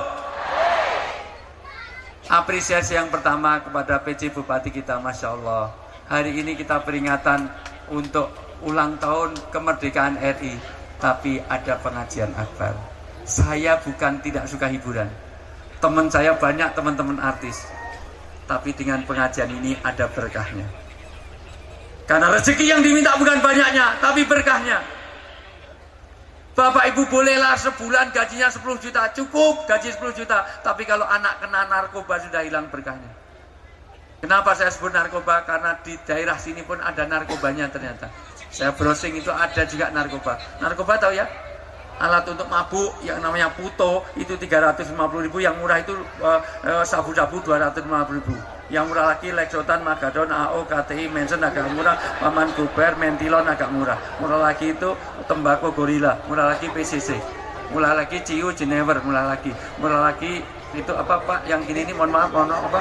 Apresiasi yang pertama kepada PJ Bupati kita, Masya Allah. Hari ini kita peringatan untuk ulang tahun kemerdekaan RI, tapi ada pengajian akbar. Saya bukan tidak suka hiburan. Teman saya banyak, teman-teman artis. Tapi dengan pengajian ini ada berkahnya. Karena rezeki yang diminta bukan banyaknya, tapi berkahnya. Bapak ibu bolehlah sebulan gajinya 10 juta, cukup gaji 10 juta. Tapi kalau anak kena narkoba sudah hilang berkahnya. Kenapa saya sebut narkoba? Karena di daerah sini pun ada narkobanya ternyata. Saya browsing itu ada juga narkoba. Narkoba tahu ya? Alat untuk mabuk yang namanya puto itu 350.000, yang murah itu sabu-sabu 250.000. Yang murah lagi Lexotan, Magadon, AO, KTI, Mensen agak murah, Paman Gober, Mentilon agak murah. Murah lagi itu tembakau Gorilla, murah lagi PCC, murah lagi Ciu, Jenever, murah lagi itu apa Pak yang ini mohon maaf apa?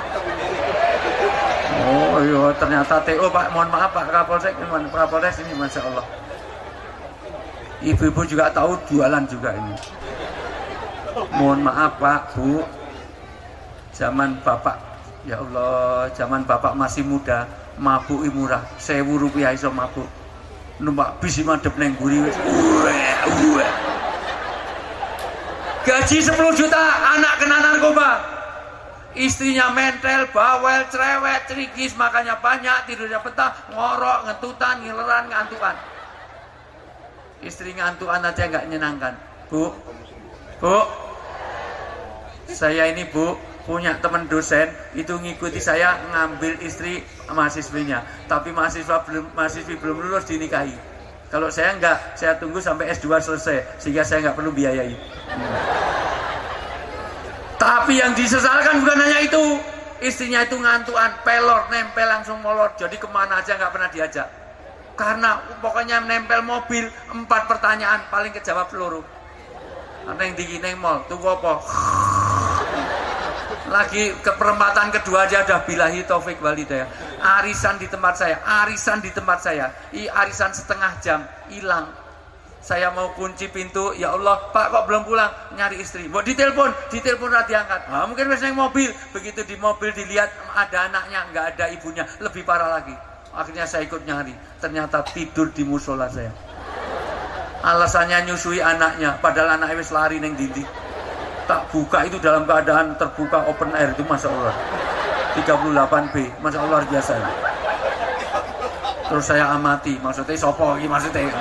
Oh iya ternyata TO Pak, mohon maaf Pak Kapolsek, Kapolres ini Masya Allah. Ibu-ibu juga tahu jualan juga ini. Mohon maaf Pak, Bu, zaman Bapak, ya Allah, zaman Bapak masih muda, mabuk murah, 1.000 rupiah iso mabuk. Numpak bis madep neng guri wis. Gaji 10 juta, anak kena narkoba. Istrinya mentel, bawel, cerewet, cerigis, makannya banyak, tidurnya petah, ngorok, ngentutan, ngileran, ngantukan. Istri ngantukan aja nggak nyenangkan. Bu, saya ini Bu punya teman dosen itu ngikuti saya ngambil istri mahasiswinya, tapi mahasiswi belum lulus dinikahi. Kalau saya enggak, saya tunggu sampai S2 selesai sehingga saya nggak perlu biayai. Tapi yang disesalkan bukan hanya itu, istrinya itu ngantuan, pelor, nempel langsung molor, jadi kemana aja nggak pernah diajak. Karena pokoknya nempel mobil 4 pertanyaan paling kejawab peluru. Neng di neng mall, tunggu apa? Lagi ke perempatan kedua aja udah bilahi taufik walhidayah. Arisan di tempat saya, arisan setengah jam hilang. Saya mau kunci pintu, ya Allah Pak kok belum pulang, nyari istri. Mau ditelepon ra diangkat. Nah, mungkin wis neng mobil, begitu di mobil dilihat ada anaknya, nggak ada ibunya, lebih parah lagi. Akhirnya saya ikut nyari, ternyata tidur di musola saya. Alasannya nyusui anaknya, padahal anaknya wis lari neng dinding. Tak buka itu dalam keadaan terbuka open air itu Masya Allah 38B, Masya Allah luar biasa. Terus saya amati, maksudnya sopo lagi maksudnya.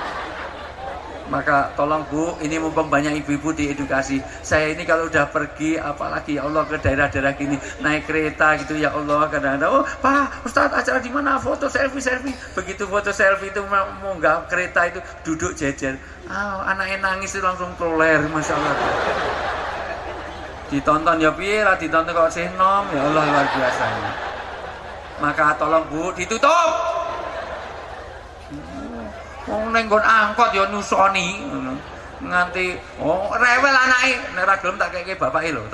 Maka tolong Bu, ini mumpung banyak ibu-ibu diedukasi. Saya ini kalau udah pergi, apalagi ya Allah ke daerah-daerah gini, naik kereta gitu ya Allah, kadang-kadang, oh Pak Ustadz acara di mana? Foto selfie. Begitu foto selfie itu munggah kereta itu duduk jejer. Anaknya nangis itu langsung keluar, Masya Allah. Ditonton ya pira, ditonton kok sih nom, ya Allah luar biasa. Maka tolong Bu, ditutup. Nenggon angkot ya nusoni nganti rewel anake nek ora gelem tak keke bapake lho,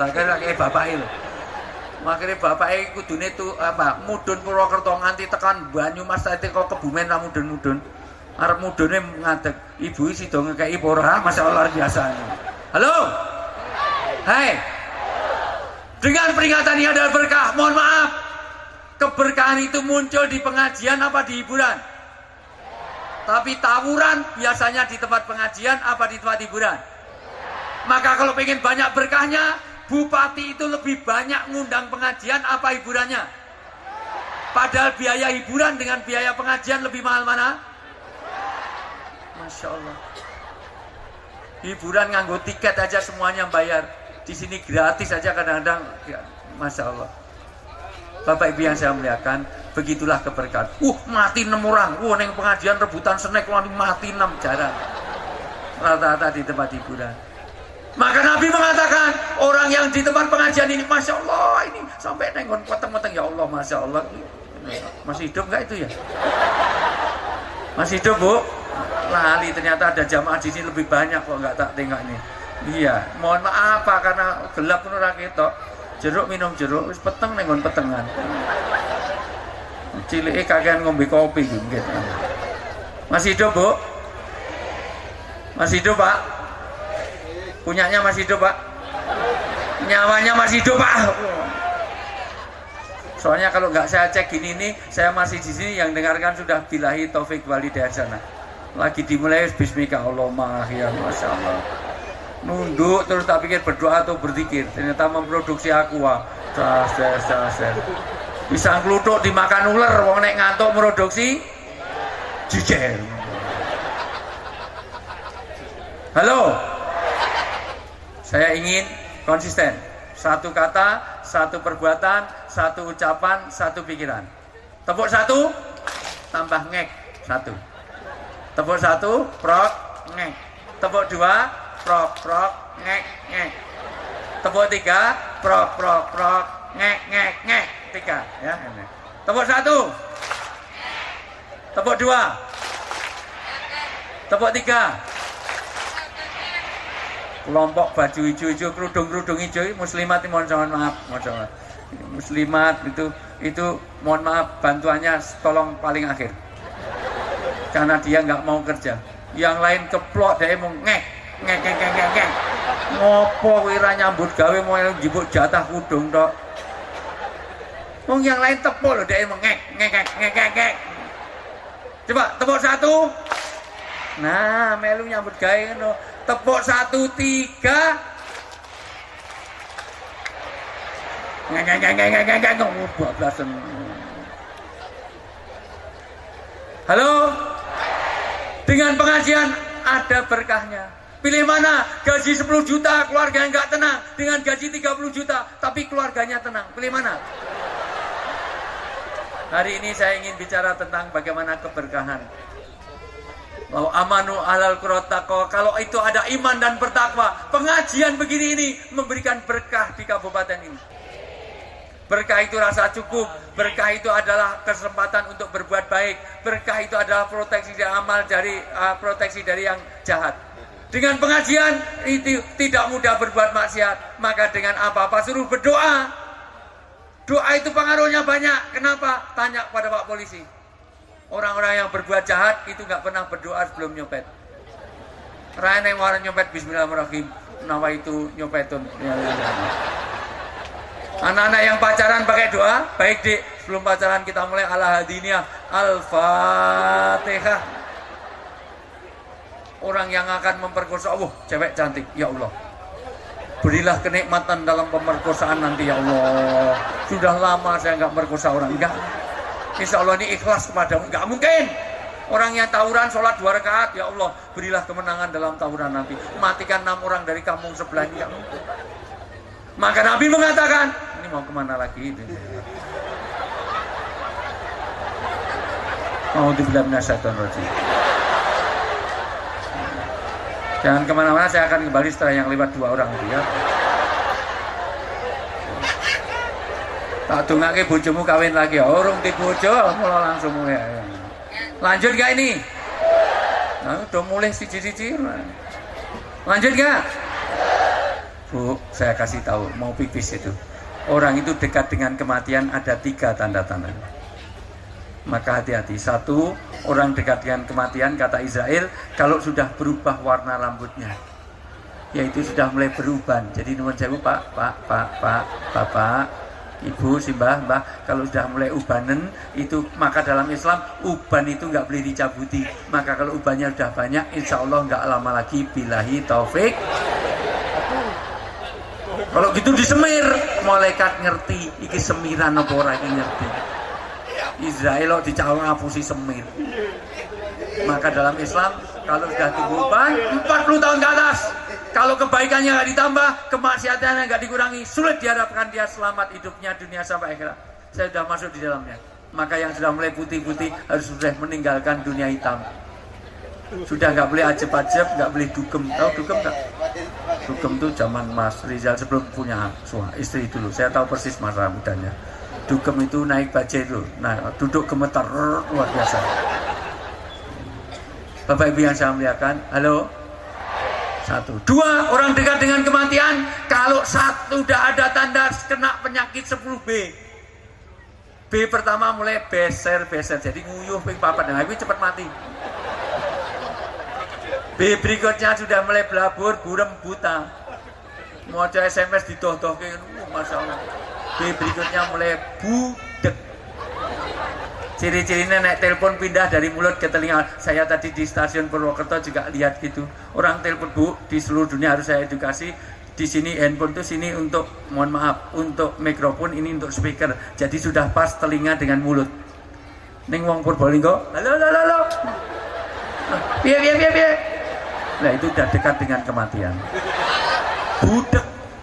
makane bapake kudune mudhun Purwokerto nganti tekan Banyumas tadi kok Kebumen ra mudhun arep mudhune ngadeg ibu sida ngekeki ora Masya Allah luar biasa. Halo hai, dengan peringatan ini adalah berkah. Mohon maaf, keberkahan itu muncul di pengajian apa di hiburan? Tapi tawuran biasanya di tempat pengajian apa di tempat hiburan? Maka kalau pengen banyak berkahnya, bupati itu lebih banyak ngundang pengajian apa hiburannya? Padahal biaya hiburan dengan biaya pengajian lebih mahal mana? Masya Allah. Hiburan nganggo tiket aja semuanya bayar. Di sini gratis aja kadang-kadang. Masya Allah. Bapak Ibu yang saya muliakan, begitulah keberkahan. Mati 6 orang. Neng pengajian rebutan snack mati 6 jarang. Rata-rata di tempat hiburan. Maka Nabi mengatakan orang yang di tempat pengajian ini, Masya Allah ini sampai nenggon potong-potong, ya Allah Masya Allah. Masih hidup nggak itu ya? Masih hidup Bu? Lali ternyata ada jamaah di sini lebih banyak kok nggak tak tengok nih. Iya, mohon maaf Pak karena gelap pun ora ketok. Jeruk minum jeruk, wis peteng nenggon petengan. Cilike kakean ngombe kopi gitu. Masih hidup Bu? Masih hidup Pak? Punyanya masih hidup Pak? Nyawanya masih hidup Pak? Soalnya kalau nggak saya cek gini nih, saya masih di sini yang dengarkan sudah billahi taufik walhidayah sana. Lagi dimulai bismika Allahumma ya Masya Allah. Nunduk terus tak pikir berdoa atau berzikir, ternyata memproduksi aqua. Bisa ngluthuk dimakan ular, wong nek ngantuk produksi jijer. Halo, saya ingin konsisten. Satu kata, satu perbuatan, satu ucapan, satu pikiran. Tepuk satu, tambah ngek satu. Tepuk satu, prok, ngek. Tepuk dua, prok, prok, ngek, ngek. Tepuk tiga, prok, prok, prok, ngek, ngek, ngek. Tiga, ya. Tepuk satu. Tepuk dua. Tepuk tiga. Kelompok baju hijau-hijau, kerudung-kerudung hijau, muslimat mohon maaf, muslimat itu mohon maaf, bantuannya tolong paling akhir karena dia nggak mau kerja. Yang lain keplok, dia mau ngek ngopo wira nyambut gawe mau jibuk jatah kudung tok. Wong yang lain tepuk loh, dia mau ngek. Coba tepuk satu. Nah, melu nyambut gawe ngono. Tepuk satu, tiga. Bablasan. Halo. Dengan pengajian ada berkahnya. Pilih mana? Gaji 10 juta, keluarga enggak tenang. Dengan gaji 30 juta, tapi keluarganya tenang. Pilih mana? Hari ini saya ingin bicara tentang bagaimana keberkahan. Bahwa amanu alal qurotako, kalau itu ada iman dan bertakwa, pengajian begini ini memberikan berkah di kabupaten ini. Berkah itu rasa cukup, berkah itu adalah kesempatan untuk berbuat baik, berkah itu adalah proteksi dari amal, proteksi dari yang jahat. Dengan pengajian itu tidak mudah berbuat maksiat, maka dengan apa-apa suruh berdoa. Doa itu pengaruhnya banyak. Kenapa? Tanya pada Pak Polisi. Orang-orang yang berbuat jahat itu nggak pernah berdoa sebelum nyopet. Raya yang orang nyopet bismillahirrahmanirrahim, nawa itu nyopetun. Anak-anak yang pacaran pakai doa, baik Dik, sebelum pacaran kita mulai ala hadiniyah, al-fatihah. Orang yang akan memperkosa, cewek cantik, ya Allah, berilah kenikmatan dalam pemerkosaan nanti ya Allah. Sudah lama saya nggak merkosa orang, enggak. Insya Allah ini ikhlas kepadamu. Enggak mungkin. Orang yang tawuran sholat 2 rakaat, ya Allah berilah kemenangan dalam tawuran nanti. Matikan 6 orang dari kampung sebelahnya. Maka Nabi mengatakan, ini mau kemana lagi? A'udzubillahi minasyaitonir rajim. Jangan kemana-mana, saya akan kembali setelah yang lewat 2 orang itu ya. Tak dongake bojomu kawin lagi. Urung di bojo, mulai langsung mulai. Lanjut gak ini? Nah, udah mulai siji-siji. Lanjut gak? Bu, saya kasih tahu, mau pipis itu. Orang itu dekat dengan kematian ada 3 tanda-tanda. Maka hati-hati. 1, orang dekat dengan kematian, kata Israel, kalau sudah berubah warna rambutnya, yaitu sudah mulai berubah. Jadi nuwun sewu Pak, Bapak, Ibu, Simbah, Mbah, kalau sudah mulai ubanen itu, maka dalam Islam uban itu nggak boleh dicabuti. Maka kalau ubannya sudah banyak, insya Allah nggak lama lagi billahi taufik. Kalau gitu disemir, malaikat ngerti iki semiran apa ora iki ngerti. Israel kok dicawang ngapusi semir. Maka dalam Islam kalau sudah tumbuh uban 40 tahun ke atas, kalau kebaikannya nggak ditambah, kemaksiatannya nggak dikurangi, sulit diharapkan dia selamat hidupnya dunia sampai akhirat. Saya sudah masuk di dalamnya. Maka yang sudah mulai putih-putih harus sudah meninggalkan dunia hitam. Sudah nggak boleh ajeb-ajeb, nggak boleh dugem. Tahu dugem nggak? Dugem itu zaman Mas Rizal sebelum punya istri dulu. Saya tahu persis masa mudanya. Dugem itu naik bajai dulu. Nah, duduk gemetar luar biasa. Bapak Ibu yang saya muliakan, halo. 1, 2, orang dekat dengan kematian, kalau sudah ada tanda kena penyakit 10B. B pertama mulai beser, jadi nguyuh ping papat, dan cepat mati. B berikutnya sudah mulai belabur, burem, buta. Mau SMS didoh-dohke, Masya Allah. B berikutnya mulai budek. C Ciri-cirinya nek telepon pindah dari mulut ke telinga. Saya tadi di stasiun Purwokerto juga lihat gitu. Orang telepon, Bu, di seluruh dunia harus saya edukasi. Di sini handphone tuh sini untuk, mohon maaf, untuk mikrofon, ini untuk speaker. Jadi sudah pas telinga dengan mulut. Ning wong Purbalingga, halo. Piye. Nah itu udah dekat dengan kematian. Budek.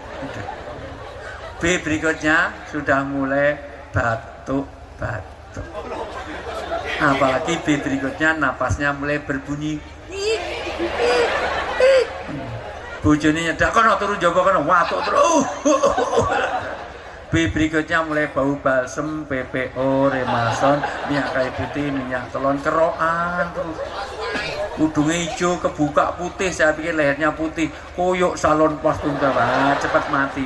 B berikutnya sudah mulai batuk-batuk. Apalagi B berikutnya napasnya mulai berbunyi. Bojone nyedak kono turu jaba kono watuk terus. B berikutnya mulai bau balsem, PPO, remason, minyak kayu putih, minyak telon, kerokan terus. Udungnya hijau, kebuka putih, saya pikir lehernya putih, koyok salon pas tunggal, cepat mati.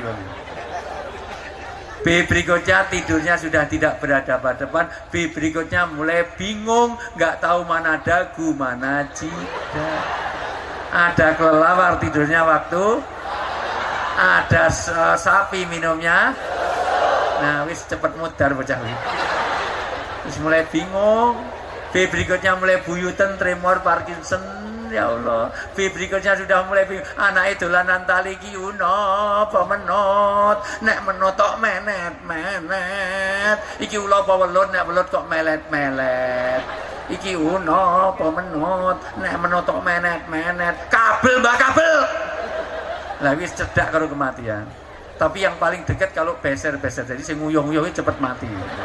B berikutnya tidurnya sudah tidak berhadapan-hadapan. B berikutnya mulai bingung, nggak tahu mana dagu, mana jidat. Ada kelelawar tidurnya waktu, ada sapi minumnya. Nah, wis cepet mudar bocah wis mulai bingung. B berikutnya mulai buyutan, tremor, Parkinson, ya Allah. B berikutnya sudah mulai bingung. Anak dolanan tali ki apa menot, nek menot kok menet. Iki ula apa welut, nek welut kok melet. Iki apa menot, nek menot kok menet. Kabel, Mbak, kabel. Lah wis cedak karo kematian. Tapi yang paling dekat kalau beser-beser, jadi sing nguyuh-nguyuh cepet mati.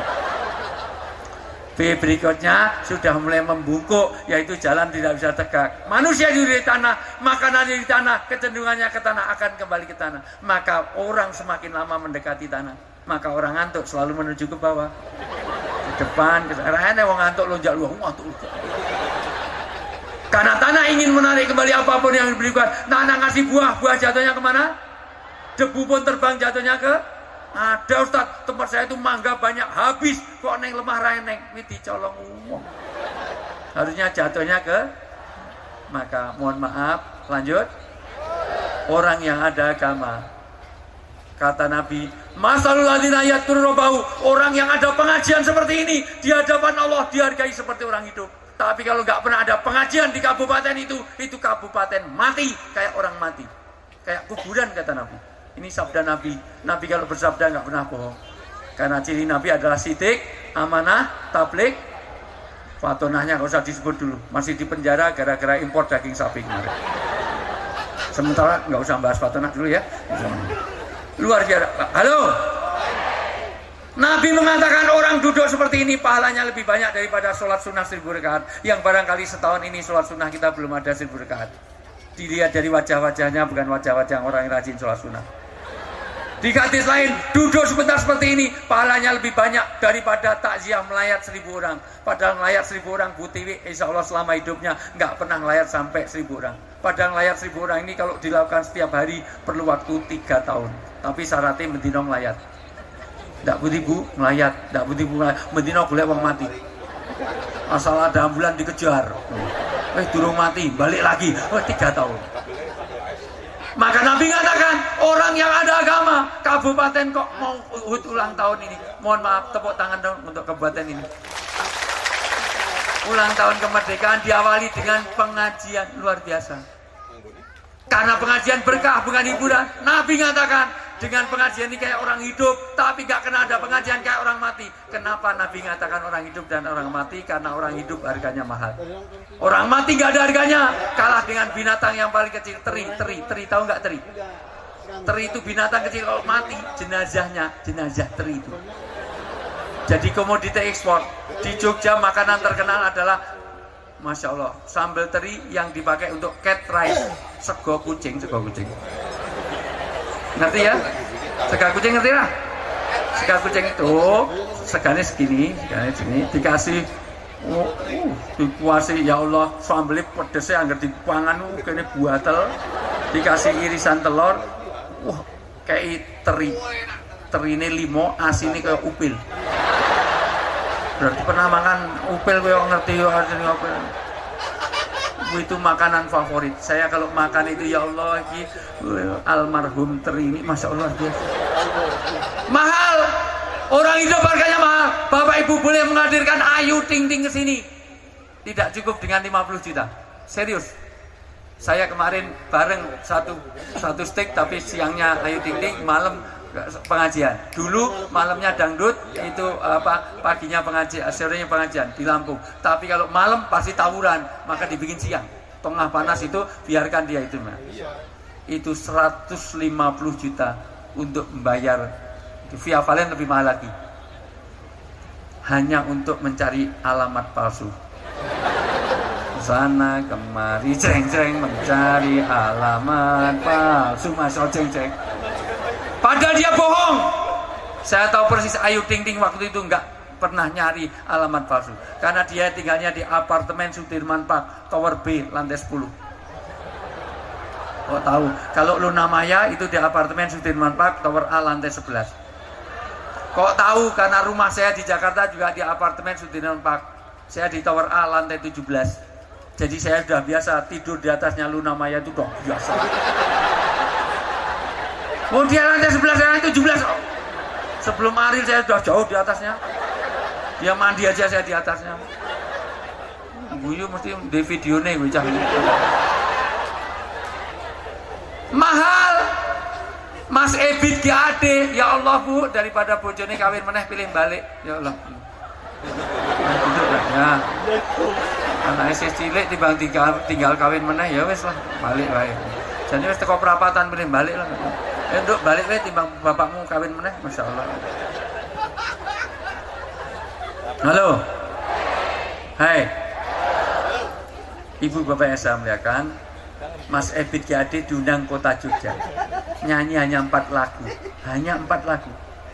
B berikutnya sudah mulai membungkuk, yaitu jalan tidak bisa tegak. Manusia di tanah, makanan di tanah, kecenderungannya ke tanah, akan kembali ke tanah. Maka orang semakin lama mendekati tanah, maka orang ngantuk selalu menuju ke bawah, ke depan, ke arahnya wong ngantuk lonjak luang, ngantuk. Karena tanah ingin menarik kembali apapun yang diberikan. Tanah ngasih buah jatuhnya kemana? Debu pun terbang jatuhnya ke. Ada Ustaz, tempat saya itu mangga banyak habis, kok neng lemah rai neng, ini dicolong uang. Harusnya jatuhnya ke, maka mohon maaf, lanjut. Orang yang ada agama, kata Nabi, masalul ladzina yadhkuruna rabbahu, orang yang ada pengajian seperti ini di hadapan Allah dihargai seperti orang hidup. Tapi kalau nggak pernah ada pengajian di kabupaten itu kabupaten mati, kayak orang mati, kayak kuburan, kata Nabi. Ini sabda Nabi. Nabi kalau bersabda nggak pernah bohong. Karena ciri Nabi adalah sidik, amanah, tablik. Fatonahnya nggak usah disebut dulu. Masih di penjara gara-gara impor daging sapi kemarin. Sementara nggak usah bahas fatonah dulu ya. Luar biasa. Halo. Nabi mengatakan orang duduk seperti ini pahalanya lebih banyak daripada sholat sunnah 1000 rakaat. Yang barangkali setahun ini sholat sunnah kita belum ada 1000 rakaat. Dilihat dari wajah-wajahnya, bukan wajah-wajah orang yang rajin sholat sunnah. Di hadis lain, duduk sebentar seperti ini pahalanya lebih banyak daripada takziah melayat 1000 orang. Padahal melayat 1000 orang Bu Tiwi insya Allah selama hidupnya nggak pernah melayat sampai 1000 orang. Padahal melayat 1000 orang ini kalau dilakukan setiap hari perlu waktu 3 tahun. Tapi syaratnya mendino melayat. Nggak putih Bu melayat, nggak putih Bu melayat, mendino boleh uang mati. Asal ada ambulan dikejar, durung mati, balik lagi, 3 tahun. Maka Nabi katakan, orang yang ada agama, kabupaten kok mau ulang tahun ini. Mohon maaf, tepuk tangan dong untuk kabupaten ini. Ulang tahun kemerdekaan diawali dengan pengajian luar biasa. Karena pengajian berkah, bukan hiburan. Nabi katakan, dengan pengajian ini kayak orang hidup, tapi gak kena ada pengajian kayak orang mati. Kenapa Nabi mengatakan orang hidup dan orang mati? Karena orang hidup harganya mahal. Orang mati gak ada harganya. Kalah dengan binatang yang paling kecil, teri. Tahu gak teri? Teri itu binatang kecil, kalau mati jenazah teri itu. Jadi komoditi ekspor. Di Jogja makanan terkenal adalah, Masya Allah, sambal teri yang dipakai untuk cat rice, sego kucing. Ngerti ya? Sega kucing ngerti lah? Sega kucing itu segane segini, dikasih dikuasai, ya Allah, sambelnya pedesnya anggar dipangan kene buatel, dikasih irisan telur, kayak terine 5, asinnya kayak upil. Berarti pernah makan upil, kayak ngerti ya asinnya upil. Itu makanan favorit saya. Kalau makan itu, ya Allah, almarhum teri ini, Masya Allah, biasa mahal. Orang hidup harganya mahal. Bapak Ibu boleh menghadirkan Ayu Ting Ting ke sini. Tidak cukup dengan 50 juta. Serius. Saya kemarin bareng satu stick, tapi siangnya Ayu Ting Ting, malam pengajian. Dulu malamnya dangdut, itu paginya pengajian, sorenya pengajian di Lampung. Tapi kalau malam pasti tawuran, maka dibikin siang. Tengah panas itu biarkan dia itu, Mas. Itu 150 juta untuk membayar. Via Valen lebih mahal lagi. Hanya untuk mencari alamat palsu. Sana kemari ceng-ceng mencari alamat palsu, masuk ceng-ceng. Padahal dia bohong. Saya tahu persis Ayu Ting Ting waktu itu enggak pernah nyari alamat palsu. Karena dia tinggalnya di apartemen Sudirman Park, Tower B, lantai 10. Kok tahu? Kalau Luna Maya itu di apartemen Sudirman Park, Tower A, lantai 11. Kok tahu? Karena rumah saya di Jakarta juga di apartemen Sudirman Park. Saya di Tower A, lantai 17. Jadi saya sudah biasa tidur di atasnya Luna Maya, itu udah biasa. Oh, dia lantai 11, saya lantai 17. Sebelum Ariel saya sudah jauh di atasnya. Dia mandi aja saya di atasnya. Guyu mesti di video nih, mahal. Mas Ebit GAD, ya Allah Bu, daripada bojone kawin meneh pilih balik, ya Allah. Ya. Anak isi cilik timbang tinggal kawin meneh ya wis lah, balik wae. Jadi wis teko perapatan pilih balik lah. Nduk balik wae timbang bapakmu kawin meneh, masyaallah. Halo. Hai. Ibu Bapak yang saya muliakan, Mas Ebit GAD diundang Kota Jogja. Nyanyi hanya 4 lagu. Hanya 4 lagu.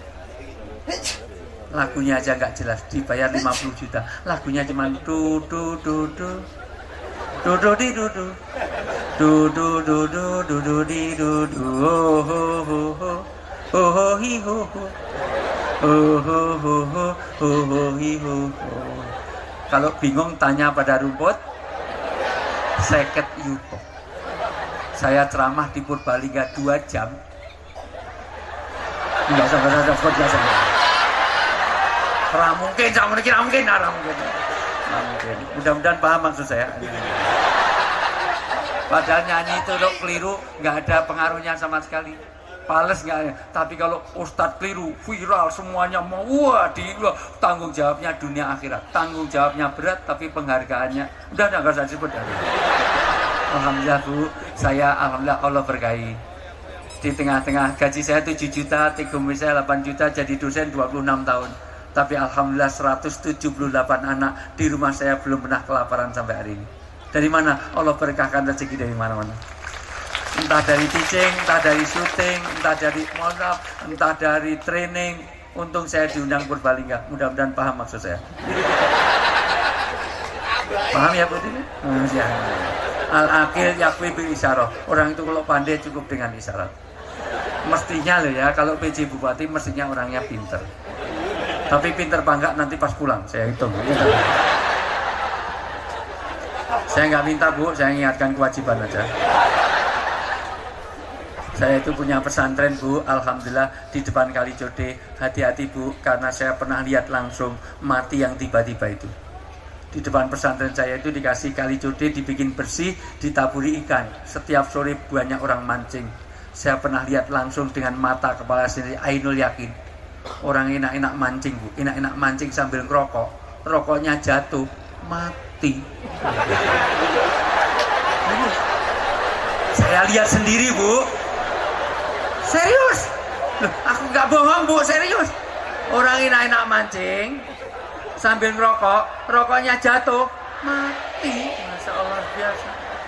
Lagunya aja nggak jelas, dibayar 50 juta. Lagunya cuma du du du du du du di du du du du du du du du di du du ho ho ho ho ho ho hi ho ho ho ho ho ho ho ho hi ho ho. Kalau bingung tanya pada rumput, 50 yuto. Saya ceramah di Purbalingga 2 jam. Enggak sabar-sabar biasa. Mungkin, jangan kira mungkin, mungkin. Mudah-mudahan paham maksud saya. Padahal nyanyi itu loh keliru, nggak ada pengaruhnya sama sekali. Pales nggak ada. Tapi kalau ustadz keliru, viral semuanya mau, wah tanggung jawabnya dunia akhirat. Tanggung jawabnya berat, tapi penghargaannya udah nggak usah disebut. Alhamdulillah Bu, saya alhamdulillah Allah berkahi. Di tengah-tengah gaji saya 7 juta, tinggal saya 8 juta, jadi dosen 26 tahun. Tapi alhamdulillah 178 anak di rumah saya belum pernah kelaparan sampai hari ini. Dari mana? Allah berkahkan rezeki dari mana-mana. Entah dari teaching, entah dari syuting, entah dari monap, entah dari training. Untung saya diundang Purbalingga. Mudah-mudahan paham maksud saya. Paham ya Bu? Ya. Al-akil yakwi bil isyarah. Orang itu kalau pandai cukup dengan isyarat. Mestinya loh ya, kalau PJ Bupati mestinya orangnya pinter. Tapi pinter bangga nanti pas pulang, saya hitung. Saya nggak minta Bu, saya ingatkan kewajiban aja. Saya itu punya pesantren Bu, alhamdulillah di depan Kalijode. Hati-hati Bu, karena saya pernah lihat langsung mati yang tiba-tiba itu. Di depan pesantren saya itu dikasih Kalijode, dibikin bersih, ditaburi ikan. Setiap sore banyak orang mancing. Saya pernah lihat langsung dengan mata kepala sendiri, ainul yakin. Orang enak-enak mancing Bu, enak-enak mancing sambil ngerokok, rokoknya jatuh, mati. Saya lihat sendiri Bu, serius. Loh, aku nggak bohong Bu, serius. Orang enak-enak mancing sambil ngerokok, rokoknya jatuh, mati. Masya Allah biasa.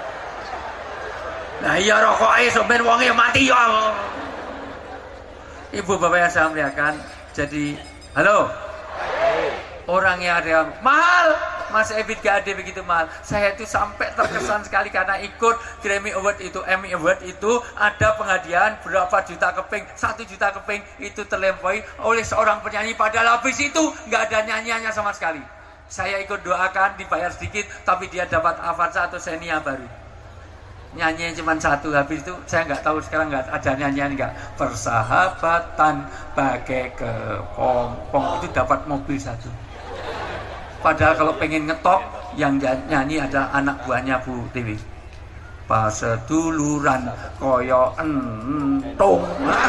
Nah iya rokoknya sambil wongnya mati ya Allah. Ibu Bapak yang saya muliakan, jadi halo, orangnya ada mahal, Mas Ebit GAD begitu mahal. Saya itu sampai terkesan sekali karena ikut Grammy Award itu, Emmy Award itu ada penghadiahan berapa juta keping, 1 juta keping itu terlempoi oleh seorang penyanyi. Padahal habis itu nggak ada nyanyiannya sama sekali. Saya ikut doakan, dibayar sedikit, tapi dia dapat Avanza atau Xenia baru. nyanyian cuma satu, habis itu saya nggak tahu sekarang nggak ada nyanyian nggak. Persahabatan bagai kepompong, itu dapat mobil satu. Padahal kalau pengen ngetop yang nyanyi ada anak buahnya Bu Tiwi. Paseduluran koyo entung.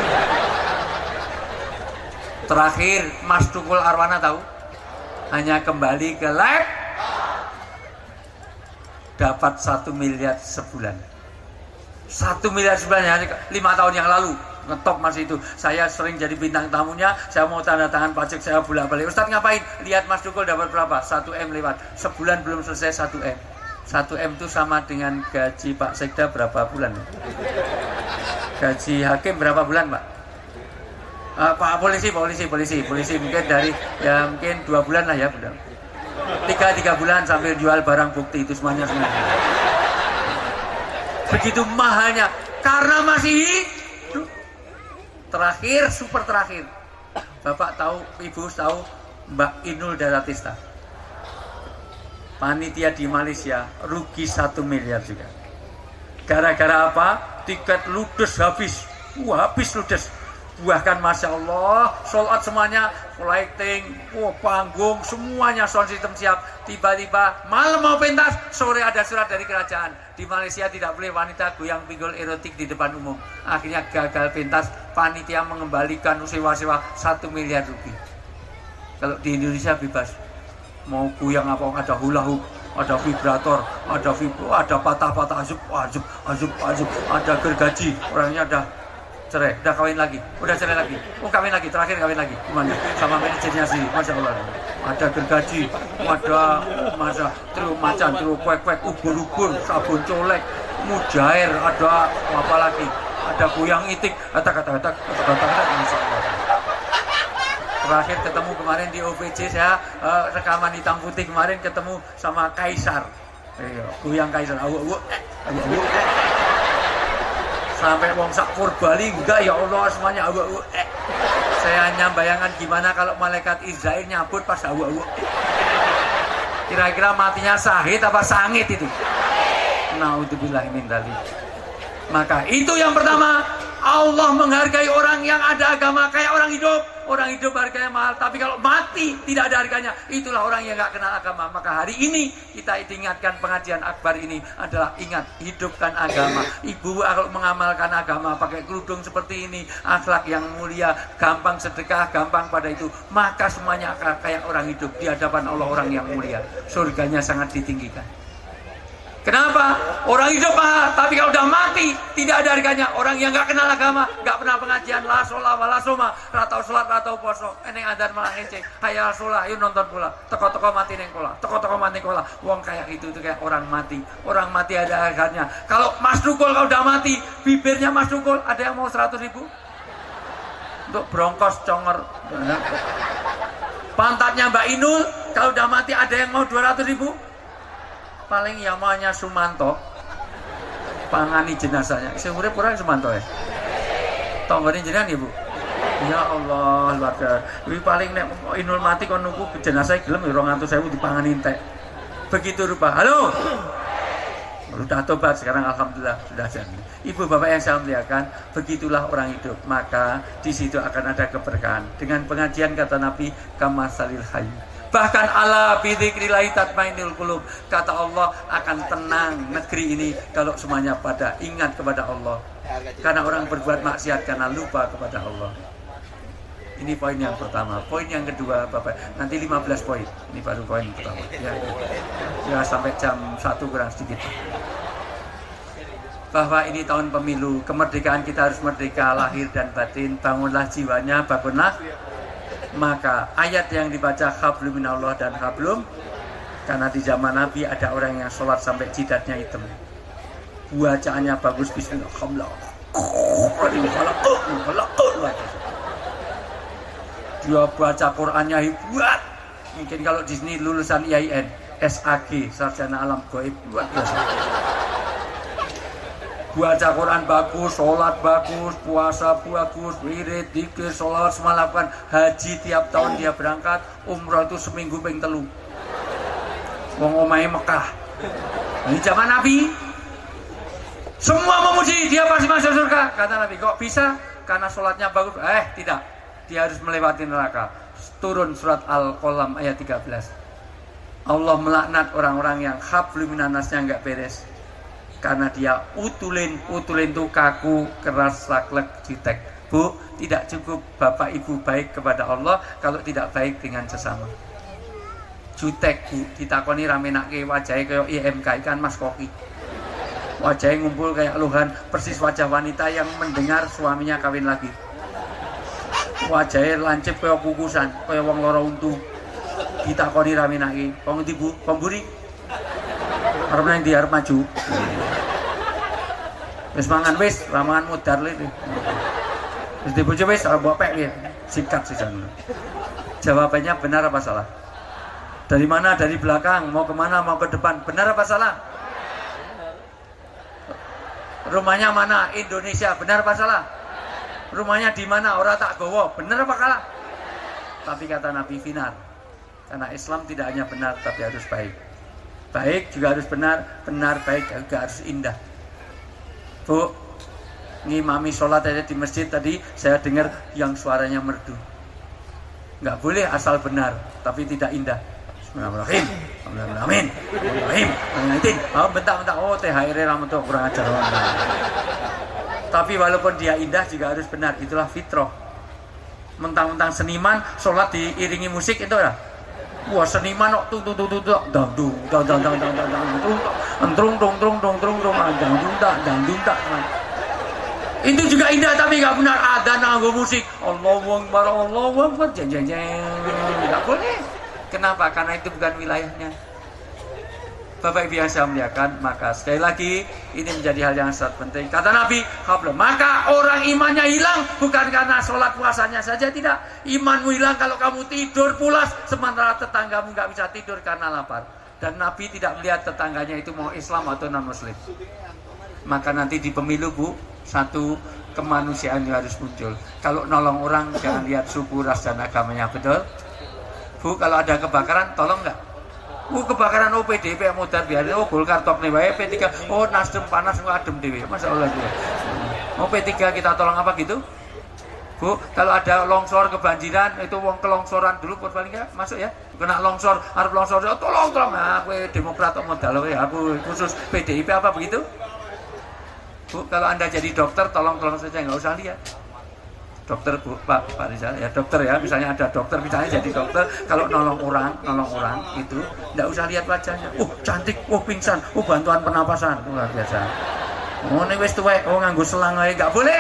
Terakhir Mas Tukul Arwana tahu? Hanya kembali ke lab dapat 1 miliar sebulan. 1 miliar sebulan ya, 5 tahun yang lalu ngetop masih itu. Saya sering jadi bintang tamunya, saya mau tanda tangan pajak, saya bolak-balik. Ustadz ngapain? Lihat Mas Dukul dapat berapa? 1M lewat. Sebulan belum selesai 1M. 1M itu sama dengan gaji Pak Sekda berapa bulan? Gaji hakim berapa bulan, Pak? Pak polisi mungkin dari ya mungkin 2 bulan lah ya, bulan. 3 bulan sambil jual barang bukti itu semuanya. Begitu mahalnya karena masih hidup. Terakhir, super terakhir, Bapak tahu, Ibu tahu Mbak Inul Daratista, panitia di Malaysia, rugi 1 miliar juga. Gara-gara apa? Tiket ludes habis. Habis ludes. Bahkan Masya Allah, sold out semuanya, lighting, panggung, semuanya sound system siap. Tiba-tiba malam mau pentas, sore ada surat dari kerajaan. Di Malaysia tidak boleh wanita goyang pinggul erotik di depan umum. Akhirnya gagal pentas, panitia mengembalikan sewa-sewa 1 miliar rupiah. Kalau di Indonesia bebas. Mau goyang apa, ada hula hoop, ada vibrator, ada patah-patah, azub, ada gergaji, orangnya ada cerai, udah kawin lagi, udah cerai lagi, kawin lagi, terakhir kawin lagi, gimana? Sama manajernya sih, Masya Allah. Ada gergaji, ada masa terus macan, terus kuek-kuek, ubur-ubur, sabun colek, mujair, ada apa lagi? Ada goyang itik, kata-kata, Masya Allah. Terakhir ketemu kemarin di OVJ, saya rekaman hitam putih kemarin ketemu sama Kaisar, goyang Kaisar, sampai wong sak Purbalingga enggak ya Allah semuanya saya hanya bayangkan gimana kalau malaikat Israel nyabut pas kira-kira matinya sahid apa sangit itu. Naudzubillah min dzalik. Maka itu yang pertama, Allah menghargai orang yang ada agama kayak orang hidup. Orang hidup harganya mahal, tapi kalau mati tidak ada harganya. Itulah orang yang gak kenal agama. Maka hari ini kita ingatkan pengajian akbar ini adalah ingat, hidupkan agama. Ibu kalau mengamalkan agama pakai kerudung seperti ini, akhlak yang mulia, gampang sedekah, gampang pada itu, maka semuanya akan kayak orang hidup di hadapan Allah, orang yang mulia. Surganya sangat ditinggikan. Kenapa? Orang hidup mahal, tapi kalau udah mati tidak ada harganya. Orang yang gak kenal agama, gak pernah pengajian, la sholah wa la soma, ratau sholat, ratau poso, eneng adan malah ngecek, hayal sholah, yuk nonton pula, toko-toko mati neng kola, toko-toko mati kola. Wong kayak itu kayak orang mati. Orang mati ada harganya. Kalau Mas Dukul kalau udah mati, bibirnya Mas Dukul ada yang mau 100.000 untuk brongkos congor. Pantatnya Mbak Inul kalau udah mati ada yang mau 200.000. Paling yamanya Sumanto pangani jenazahnya. Seumurnya kurang Sumanto ya. Tonggone jenengan Ibu. Ya Allah, luar biasa. Wi paling nek Inul mati kon nunggu jenazah gelem 200.000 dipangani entek. Begitu rupa. Halo. Sudah tobat sekarang alhamdulillah sudah jadi. Ibu bapak yang saya muliakan, begitulah orang hidup. Maka di situ akan ada keberkahan. Dengan pengajian kata Nabi kamasalil hayy. Bahkan ala bidzikrillah tatmainnul qulub. Kata Allah akan tenang negeri ini kalau semuanya pada ingat kepada Allah. Karena orang berbuat maksiat karena lupa kepada Allah. Ini poin yang pertama. Poin yang kedua Bapak, nanti 15 poin. Ini baru poin pertama. Ya sampai jam 1 kurang sedikit. Bahwa ini tahun pemilu, kemerdekaan kita harus merdeka lahir dan batin. Bangunlah jiwanya, bangunlah. Maka ayat yang dibaca hablum minallah dan hablum, karena di zaman Nabi ada orang yang sholat sampai jidatnya hitam, bacaannya bagus, bismillah, dia baca Qurannya hebat. Mungkin kalau di sini lulusan IAIN, SAG, sarjana alam gaib, luar biasa. Baca Quran bagus, sholat bagus, puasa bagus, wirid, dzikir, sholat, semua lakukan. Haji tiap tahun dia berangkat, umroh itu seminggu ping 3. Wong omahe Mekah. Ini zaman Nabi. Semua memuji, dia pasti masuk surga. Kata Nabi, kok bisa? Karena sholatnya bagus. Tidak. Dia harus melewati neraka. Turun surat Al-Qalam ayat 13. Allah melaknat orang-orang yang hablum minannasnya enggak beres. Karena dia utulin itu kaku, keras, saklek, jutek. Bu, tidak cukup Bapak Ibu baik kepada Allah kalau tidak baik dengan sesama. Jutek, Bu, ditakoni ramenake wajahe kaya IMK ikan Mas Koki. Wajahnya ngumpul kayak luhan, persis wajah wanita yang mendengar suaminya kawin lagi. Wajahnya lancip kayak kukusan, kayak wong loro untu. Ditakoni ramenake, wong ndi Bu? Pemburi. Arep nang ndi arep maju. Wis mangan wis, ramangan mudar le. Wis dibojo wis arep mbok pek piye? Sikat sisan. Jawabannya benar apa salah? Dari mana? Dari belakang, mau kemana? Mau ke depan? Benar apa salah? Rumahnya mana? Indonesia. Benar apa salah? Rumahnya di mana? Ora tak gowo. Benar apa kalah? Tapi kata Nabi final. Karena Islam tidak hanya benar tapi harus baik. Baik juga harus benar, benar baik juga harus indah. Bu, ngimami sholat aja di masjid tadi saya dengar yang suaranya merdu. Nggak boleh asal benar tapi tidak indah. Bismillahirrahmanirrahim. Amin. Amin. Bentak-bentak. Oh, THR rametu kurang ajar. Tapi walaupun dia indah juga harus benar. Itulah fitrah. Mentang-mentang seniman sholat diiringi musik itu lah. Wah, seniman kok tung dangdung itu juga indah tapi nggak benar. Adzan nganggo musik. Allahu Akbar jeng. Nggak boleh. Kenapa? Karena itu bukan wilayahnya. Bapak Ibu yang saya muliakan, maka sekali lagi ini menjadi hal yang sangat penting. Kata Nabi, maka orang imannya hilang bukan karena sholat puasanya saja, tidak. Imanmu hilang kalau kamu tidur pulas sementara tetanggamu nggak bisa tidur karena lapar. Dan Nabi tidak melihat tetangganya itu mau Islam atau non Muslim. Maka nanti di pemilu, Bu, satu kemanusiaan yang harus muncul. Kalau nolong orang jangan lihat suku, ras dan agamanya, betul? Bu, kalau ada kebakaran tolong nggak? Kebakaran PDIP modar biarin, Golkar top nih wae, P3 Nasdem panas adem dewe. Masya Allah dia. P3 kita tolong apa gitu? Bu, kalau ada longsor kebanjiran itu wong kelongsoran dulu Purbalingga masuk ya. Kena longsor, harus longsor tolong. Nah, aku Demokrat modal ya, aku khusus PDIP apa begitu? Bu, kalau Anda jadi dokter tolong saja nggak usah lihat. Dokter, Bu, Pak Rizal ya, dokter ya, misalnya ada dokter misalnya jadi dokter, kalau nolong orang itu enggak usah lihat wajahnya. Cantik, pingsan, bantuan pernapasan, luar biasa. Ini wis tuwek, nganggo selang ae enggak boleh.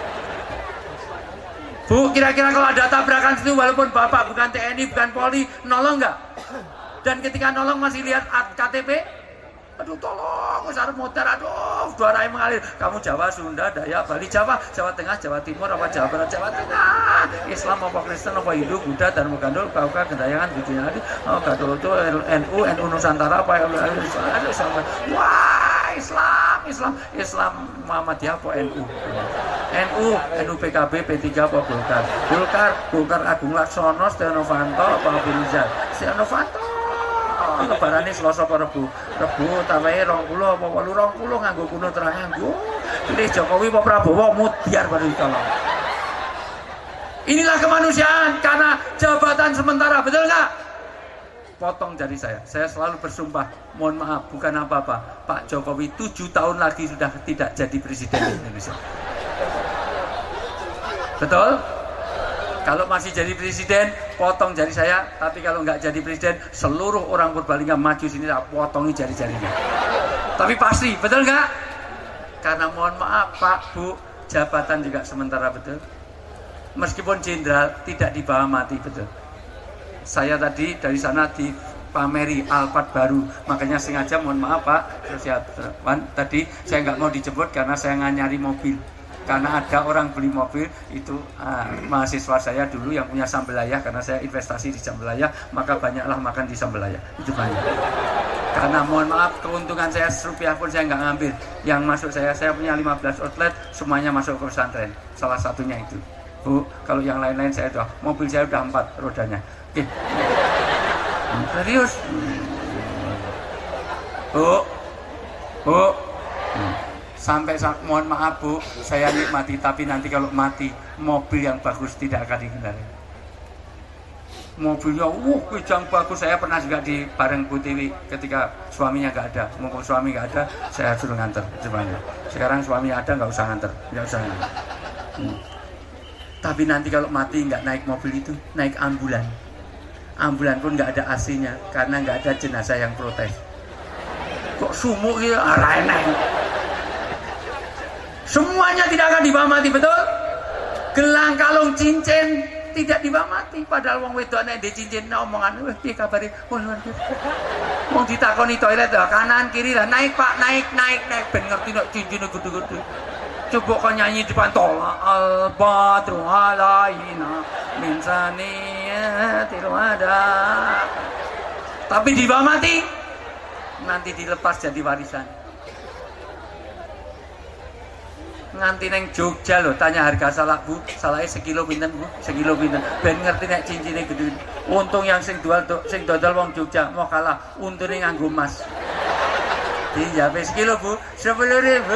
Bu, kira-kira kalau ada tabrakan situ walaupun Bapak bukan TNI, bukan Polri, nolong enggak? Dan ketika nolong masih lihat KTP? Aduh tolong, harus motor, aduh suaranya mengalir. Kamu Jawa, Sunda, Dayak, Bali, Jawa Tengah, Jawa Timur, apa Jawa Barat, Jawa Tengah, Islam apa Kristen apa Hindu, Buddha, Dharma Gandul, Kauka, Gendayangan, Bujinadi, Gatot, NU Nusantara, apa wah Islam Muhammadiyah apa NU PKB, P3 apa Golkar Agung Laksono, Setia Novanto, apa Abu Rizal, Setia Novanto. Lebarane Selasa apa Rebu tawahe 20 apa 20 nganggo kuno terang nganggo. Pilih Jokowi apa Prabowo mutiar baru ditolong. Inilah kemanusiaan karena jabatan sementara, betul nggak? Potong jari saya selalu bersumpah, mohon maaf bukan apa-apa, Pak Jokowi 7 tahun lagi sudah tidak jadi presiden di Indonesia. Betul? Kalau masih jadi presiden, potong jari saya. Tapi kalau nggak jadi presiden, seluruh orang Purbalingga maju sini, potongi jari-jarinya. Tapi pasti, betul nggak? Karena mohon maaf Pak, Bu, jabatan juga sementara, betul. Meskipun jenderal tidak dibawa mati, betul. Saya tadi dari sana dipameri Alphard baru, makanya sengaja mohon maaf Pak, tadi saya nggak mau dijemput karena saya nggak nyari mobil. Karena ada orang beli mobil itu mahasiswa saya dulu yang punya Sambelaya, karena saya investasi di Sambelaya, maka banyaklah makan di Sambelaya. Itu banyak. Karena mohon maaf keuntungan saya rupiah pun saya nggak ngambil. Yang masuk saya punya 15 outlet, semuanya masuk ke pesantren. Salah satunya itu. Bu, kalau yang lain-lain saya udah, mobil saya udah 4 rodanya. Oke. Serius. Bu. Sampai mohon maaf Bu, saya nikmati, tapi nanti kalau mati mobil yang bagus tidak akan dikendarai. Mobilnya kejang bagus. Saya pernah juga di bareng Bu Tiwi ketika suaminya nggak ada. Mumpung suami nggak ada, saya suruh nganter semuanya. Sekarang suami ada, nggak usah nganter, nggak usah nganter. Tapi nanti kalau mati nggak naik mobil itu, naik ambulan. Ambulan pun nggak ada AC-nya karena nggak ada jenazah yang protes. Kok sumuk ya, enak. Semuanya tidak akan dibawa mati, betul? Gelang, kalung, cincin tidak dibawa mati. Padahal wong wedok nek ndek cincin omongan, "Wah, piye kabare?" Wong ditakoni toilet kanan kiri lah, naik Pak, naik ben ngerti nek cincine gede-gede. Coba kau nyanyi di depan tol, al-badru alaina min saniyatil wada. Tapi dibawa mati, nanti dilepas jadi warisan. Nganti neng Jogja loh, tanya harga salak Bu, salaknya sekilo pinten Bu, sekilo pinten. Ben ngerti nek cincine gede. Untung yang sing dodol wong Jogja mau kalah, untune nganggo emas. Dijape sekilo Bu, 10.000.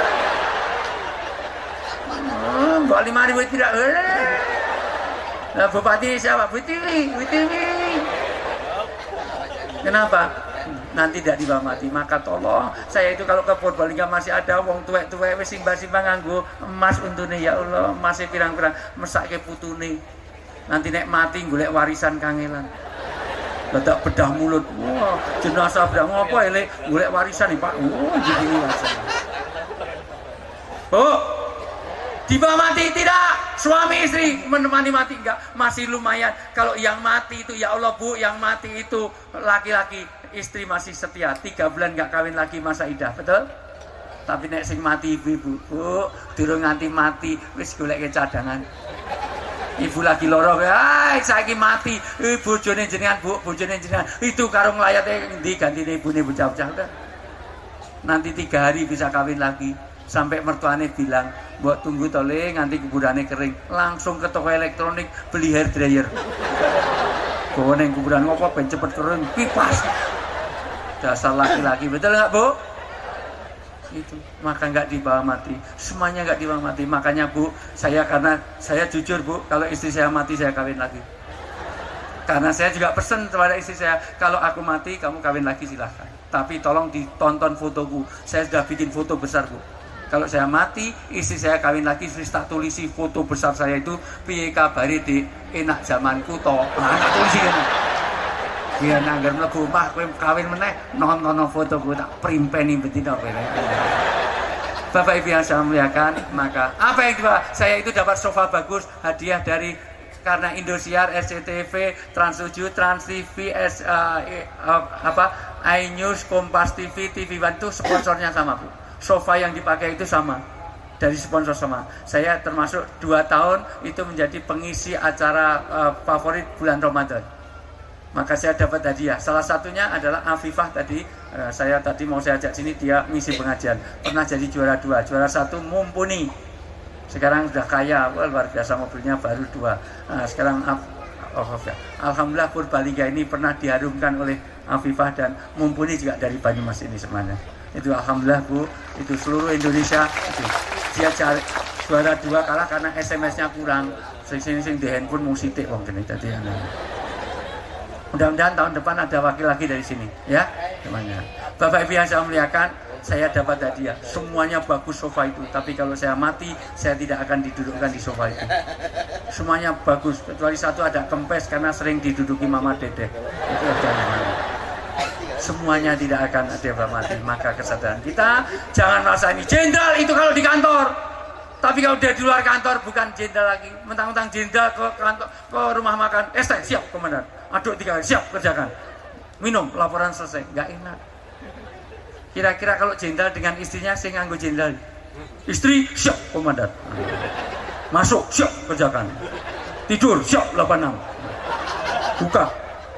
Mbak 5.000 tidak boleh. Nah, Bupati siapa? Bu Tiwi. Kenapa? Nanti tidak dibawa mati. Maka tolong, saya itu kalau ke Purbalingga masih ada wong tuwek-tuwek wis simbah-simbah nganggo emas untune, ya Allah, masih pirang-pirang mesake putune. Nanti nek mati golek warisan kangelan. Dadak bedah mulut. Wah, jenazah bedah ngopo ele golek warisan nih, Pak. Gini warisan. Oh, dibawa mati tidak, suami istri menemani mati enggak, masih lumayan. Kalau yang mati itu, ya Allah Bu, yang mati itu laki-laki, istri masih setia, 3 bulan enggak kawin lagi masa idah, betul? Tapi nek sing mati ibu, Bu, durung nganti mati wis golek cadangan. Ibu lagi loro, saiki mati, bojone jenengan Bu, bojone jenengan itu karo nglayate endi gantine ibune bocah-bocah udah. Nanti 3 hari bisa kawin lagi. Sampai mertuane bilang, "Mbok tunggu tole nganti kuburane kering." Langsung ke toko elektronik beli hair dryer. Bawa neng kuburan ngopo ben cepet kering, kipas. Dasar laki-laki, betul nggak Bu? Itu maka nggak dibawa mati, semuanya nggak dibawa mati. Makanya Bu, karena saya jujur Bu, kalau istri saya mati saya kawin lagi. Karena saya juga pesen kepada istri saya, kalau aku mati kamu kawin lagi silahkan. Tapi tolong ditonton fotoku, saya sudah bikin foto besar Bu. Kalau saya mati, istri saya kawin lagi, terus tak tulisi foto besar saya itu, piye kabare Dik, enak zamanku to. Nah, tak tulisi kan. Biar nanggar mlebu omah kowe kawin meneh, nonton fotoku tak primpeni betina kowe. Bapak Ibu yang saya muliakan, maka apa yang dibawa? Saya itu dapat sofa bagus, hadiah dari karena Indosiar, SCTV, Trans7, Trans TV, iNews, Kompas TV, TV One itu sponsornya sama Bu. Sofa yang dipakai itu sama, dari sponsor sama. Saya termasuk 2 tahun itu menjadi pengisi acara favorit bulan Ramadan. Maka saya dapat hadiah. Salah satunya adalah Afifah tadi. Saya mau saya ajak sini, dia ngisi pengajian. Pernah jadi juara 2, juara 1 mumpuni. Sekarang sudah kaya, luar biasa, mobilnya baru 2. Sekarang alhamdulillah Purbalingga ini pernah diharumkan oleh Afifah dan mumpuni juga dari Banyumas ini semuanya. Itu alhamdulillah Bu, itu seluruh Indonesia itu. Dia juara 2 kalah karena SMS-nya kurang. Sing di handphone mau sitik wong kene dadi. Mudah-mudahan tahun depan ada wakil lagi dari sini, ya. Semuanya. Bapak Ibu yang saya muliakan, saya dapat hadiah. Semuanya bagus sofa itu, tapi kalau saya mati, saya tidak akan didudukkan di sofa itu. Semuanya bagus, kecuali satu ada kempes karena sering diduduki Mama Dedek. Itu ada namanya. Semuanya tidak akan ada mati. Maka kesadaran kita jangan merasa ini jenderal itu kalau di kantor, tapi kalau dia di luar kantor bukan jenderal lagi. Mentang-mentang jenderal ke kantor, ke rumah makan, siap komandan, aduk 3 siap kerjakan, minum laporan selesai. Nggak enak. Kira-kira kalau jenderal dengan istrinya, saya nganggo jenderal, istri siap komandan, masuk siap kerjakan, tidur siap 86, buka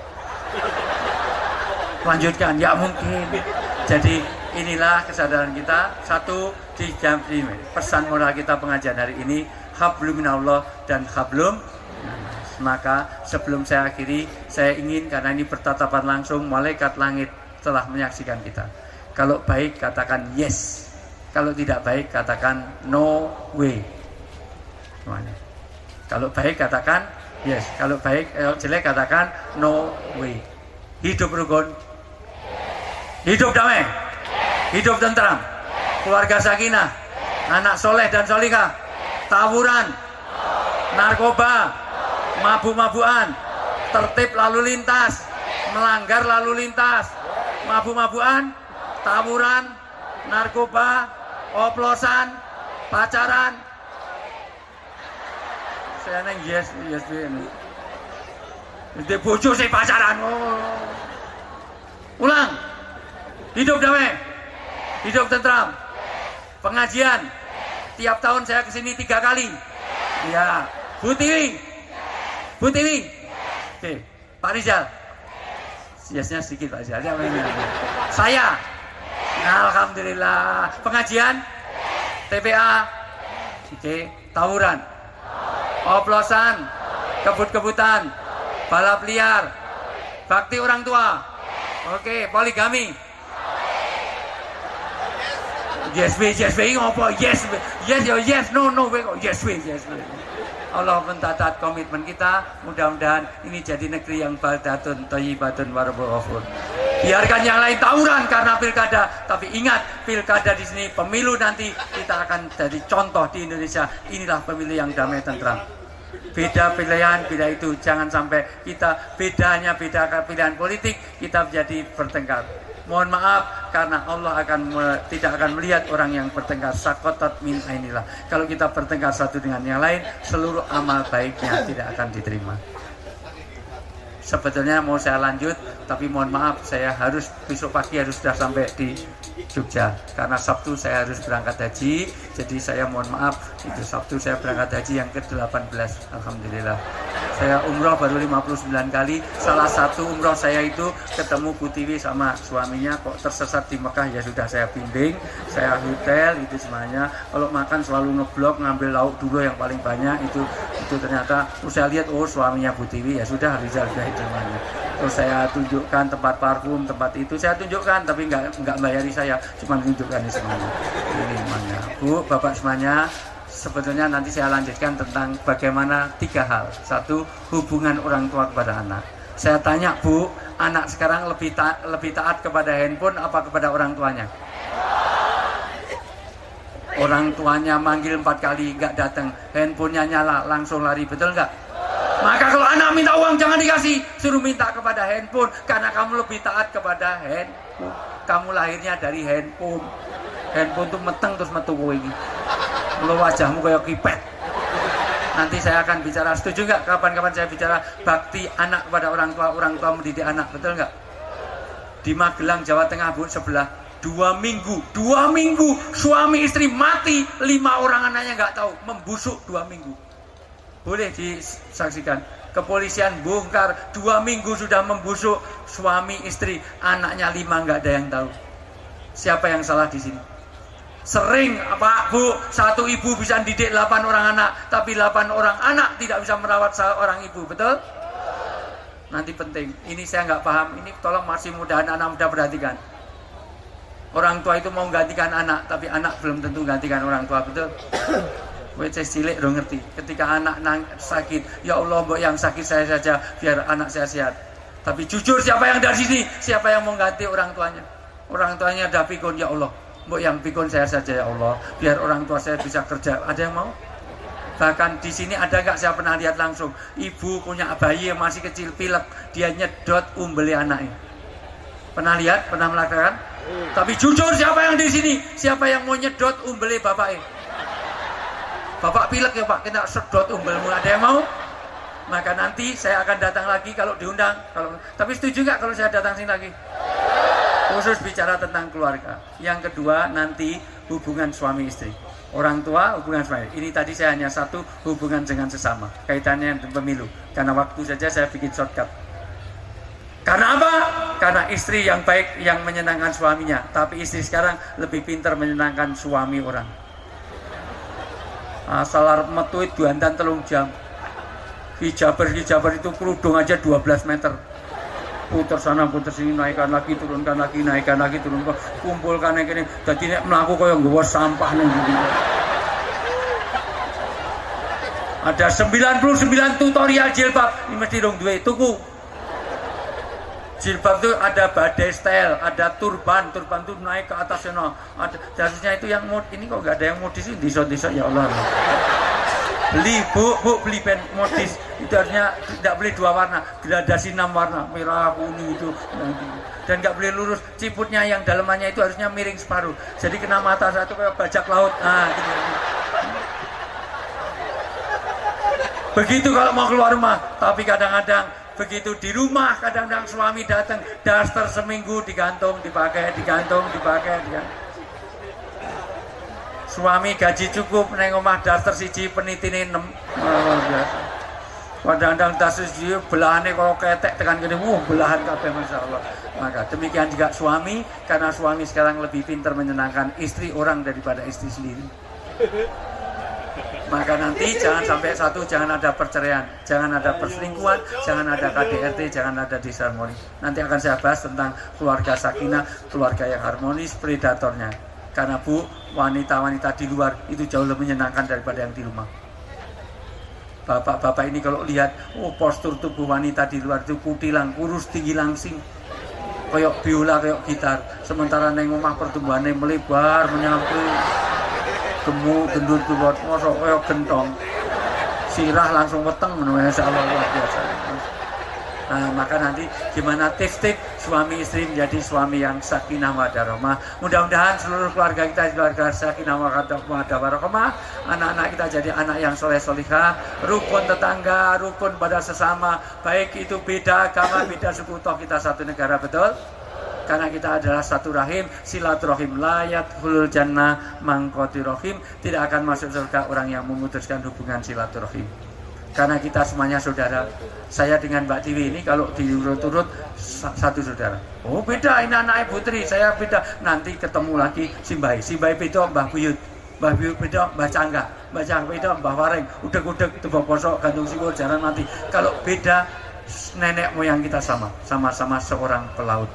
lanjutkan, ya mungkin. Jadi inilah kesadaran kita. Satu, di pesan moral kita pengajian hari ini, hablum minallah dan hablum. Maka sebelum saya akhiri, saya ingin, karena ini bertatapan langsung, malaikat langit telah menyaksikan kita. Kalau baik katakan yes, Kalau tidak baik katakan no way. Semuanya. Kalau baik katakan yes. Kalau baik, jelek katakan no way. Hidup rukun, hidup damai, hidup tentram, keluarga sakinah, anak soleh dan solihah, tawuran, narkoba, mabuk-mabukan, tertib lalu lintas, melanggar lalu lintas, mabuk-mabukan, tawuran, narkoba, oplosan, pacaran. Saya neng yes ini. Di bojo saya pacaran. Ulang. Hidup damai, hidup tentram. Pengajian. Tiap tahun saya kesini 3 kali. Ya, Bu Tiwi. Oke, Pak Rizal. Yesnya sedikit Pak Rizal. Saya. Alhamdulillah. Pengajian. TPA. Oke, tawuran. Oplosan. Kebut-kebutan. Balap liar. Bakti orang tua. Oke, poligami. Yes, ngopo? Yes, no, yes. Allah mencatat komitmen kita. Mudah-mudahan ini jadi negeri yang baldatun thayyibatun warabul ghafur. Biarkan yang lain tawuran karena pilkada, tapi ingat pilkada di sini pemilu nanti kita akan jadi contoh di Indonesia. Inilah pemilu yang damai tentram. Beda pilihan, beda itu. Jangan sampai kita beda pilihan politik, kita menjadi bertengkar. Mohon maaf karena Allah tidak akan melihat orang yang bertengkar. Sakotat min ainillah. Kalau kita bertengkar satu dengan yang lain, seluruh amal baiknya tidak akan diterima. Sebetulnya mau saya lanjut, tapi mohon maaf saya harus besok pagi harus sudah sampai di Jogja karena Sabtu saya harus berangkat haji. Jadi saya mohon maaf, itu Sabtu saya berangkat haji yang ke-18. Alhamdulillah. Saya umroh baru 59 kali. Salah satu umroh saya itu ketemu Bu Tiwi sama suaminya kok tersesat di Mekah. Ya sudah saya bimbing, saya hotel itu semuanya. Kalau makan selalu ngeblok, ngambil lauk dulu yang paling banyak. Itu ternyata saya lihat suaminya Bu Tiwi. Ya sudah Rizal itu semuanya. Terus saya tunjukkan tempat parfum, tempat itu saya tunjukkan, tapi nggak bayari saya, cuma tunjukkan ini semuanya. Ini semuanya. Bu, Bapak semuanya. Sebetulnya nanti saya lanjutkan tentang bagaimana 3 hal. 1, hubungan orang tua kepada anak. Saya tanya Bu, anak sekarang lebih taat kepada handphone apa kepada orang tuanya? Orang tuanya manggil 4 kali nggak datang, handphonenya nyala langsung lari, betul nggak? Maka kalau anak minta uang jangan dikasih, suruh minta kepada handphone karena kamu lebih taat kepada handphone. Kamu lahirnya dari handphone. Handphone tuh meteng terus metu kowe iki. Lo wajahmu kayak kipet. Nanti saya akan bicara, setuju nggak kapan-kapan saya bicara bakti anak kepada orang tua mendidik anak, betul nggak? Di Magelang, Jawa Tengah, Bu, sebelah 2 minggu suami istri mati, 5 orang anaknya nggak tahu, membusuk 2 minggu. Boleh disaksikan. Kepolisian bongkar 2 minggu sudah membusuk suami istri, anaknya 5 nggak ada yang tahu. Siapa yang salah di sini? Sering Pak Bu, 1 ibu bisa didik 8 orang anak, tapi 8 orang anak tidak bisa merawat seorang ibu, betul? Nanti penting, ini saya nggak paham, ini tolong masih muda, anak-anak muda perhatikan. Orang tua itu mau gantikan anak, tapi anak belum tentu gantikan orang tua, betul? Wece cilik udah ngerti, ketika anak sakit, ya Allah mbok yang sakit saya saja, biar anak saya sehat. Tapi jujur siapa yang dari sini, siapa yang mau ganti orang tuanya? Orang tuanya udah pikun, ya Allah mbok yang pikun saya saja ya Allah, biar orang tua saya bisa kerja. Ada yang mau? Bahkan di sini ada nggak, saya pernah lihat langsung, ibu punya bayi yang masih kecil pilek, dia nyedot umbeli anaknya. Pernah lihat? Pernah melakukan? Tapi jujur siapa yang di sini, siapa yang mau nyedot umbeli bapaknya? Bapak pilek ya Pak, kita sedot umbelmu, ada yang mau? Maka nanti saya akan datang lagi kalau diundang. Tapi setuju nggak kalau saya datang sini lagi? Khusus bicara tentang keluarga. Yang kedua nanti hubungan suami istri. Orang tua hubungan suami. Ini tadi saya hanya 1, hubungan dengan sesama. Kaitannya dengan pemilu. Karena waktu saja saya bikin shortcut. Karena apa? Karena istri yang baik yang menyenangkan suaminya. Tapi istri sekarang lebih pintar menyenangkan suami orang. Asal arep metu duandan 3 jam. Hijaber itu kerudung aja 12 meter. putar sana putar sini, naikkan lagi, turunkan lagi, naikkan lagi, turunkan, kumpulkan yang ini. Dadi nek mlaku kaya nggawa sampah ning ndi. Ada 99 tutorial jilbab, ini mesti dong duwe tuku. Jilbab itu ada badai style, ada turban tuh naik ke atas sana. Ada dasarnya itu yang mod, ini kok nggak ada yang modis ini, disot ya Allah. Beli bu beli pen modis itu harusnya tidak boleh 2 warna, gradasi 6 warna, merah kuning itu, dan nggak boleh lurus. Ciputnya yang dalamannya itu harusnya miring separuh, jadi kena mata satu kayak bajak laut. Nah, gitu. Begitu kalau mau keluar rumah, tapi kadang-kadang begitu di rumah, kadang-kadang suami datang, daster seminggu digantung, dipakai. Suami gaji cukup, neng omah daster siji penitine 6. Kadang-kadang daster siji belahane kalau ketek tekan gini, belahan kabeh masyaallah. Maka demikian juga suami, karena suami sekarang lebih pintar menyenangkan istri orang daripada istri sendiri. Maka nanti jangan sampai jangan ada perceraian, jangan ada perselingkuhan, jangan ada KDRT, jangan ada disharmoni. Nanti akan saya bahas tentang keluarga sakinah, keluarga yang harmonis, predatornya. Karena Bu, wanita-wanita di luar itu jauh lebih menyenangkan daripada yang di rumah. Bapak-bapak ini kalau lihat, postur tubuh wanita di luar itu kutilang, kurus, tinggi langsing, kayak biola, kayak gitar. Sementara neng omah pertumbuhannya melebar, menyambung. Gemuk, gendut, kuat, mosok kayak gentong, sirah langsung weteng, masyaallah luar biasa. Nah, maka nanti gimana tips-tips suami istri menjadi suami yang sakinah mawaddah warahmah. Mudah-mudahan seluruh keluarga kita keluarga sakinah mawaddah warahmah, anak-anak kita jadi anak yang soleh solihah, rukun tetangga, rukun pada sesama, baik itu beda agama, beda suku, toh kita satu negara, betul? Karena kita adalah satu rahim, silaturahim, layat hulul jannah mangkoti rahim, tidak akan masuk surga orang yang memutuskan hubungan silaturahim. Karena kita semuanya saudara. Saya dengan Mbak Tiwi ini kalau diurut-urut satu saudara. Oh beda, ini anaknya Putri, saya beda. Nanti ketemu lagi Simbai beda Mbah Buyut, Mbah Buyut beda Mbah Cangga, Mbah Cangga beda Mbah Wareng, udek-udek tebak posok, gantung sikul, jalan mati. Kalau beda, nenek moyang kita sama-sama seorang pelaut.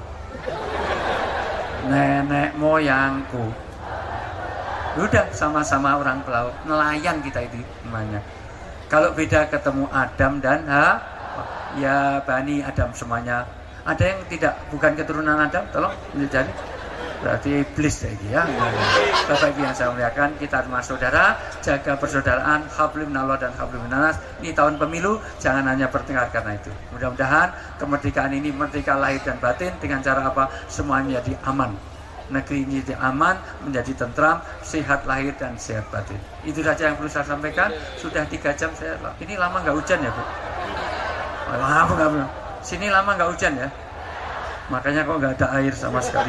Nenek moyangku udah sama-sama orang pelaut, nelayan kita itu namanya. Kalau beda ketemu Adam dan Hawa, ya Bani Adam semuanya. Ada yang tidak, bukan keturunan Adam, tolong menjadi berarti iblis lagi ya. Bapak Ibu yang saya muliakan, kita rumah saudara, jaga persaudaraan, hablum minallah dan hablum minannas. Ini tahun pemilu, jangan hanya bertengkar karena itu. Mudah-mudahan kemerdekaan ini merdeka lahir dan batin, dengan cara apa? Semuanya jadi aman. Negeri ini jadi aman, menjadi tentram, sehat lahir dan sehat batin. Itu saja yang perlu saya sampaikan. Sudah 3 jam saya. Ini lama nggak hujan ya Bu? Lama nggak? Sini lama nggak hujan ya? Makanya kok nggak ada air sama sekali.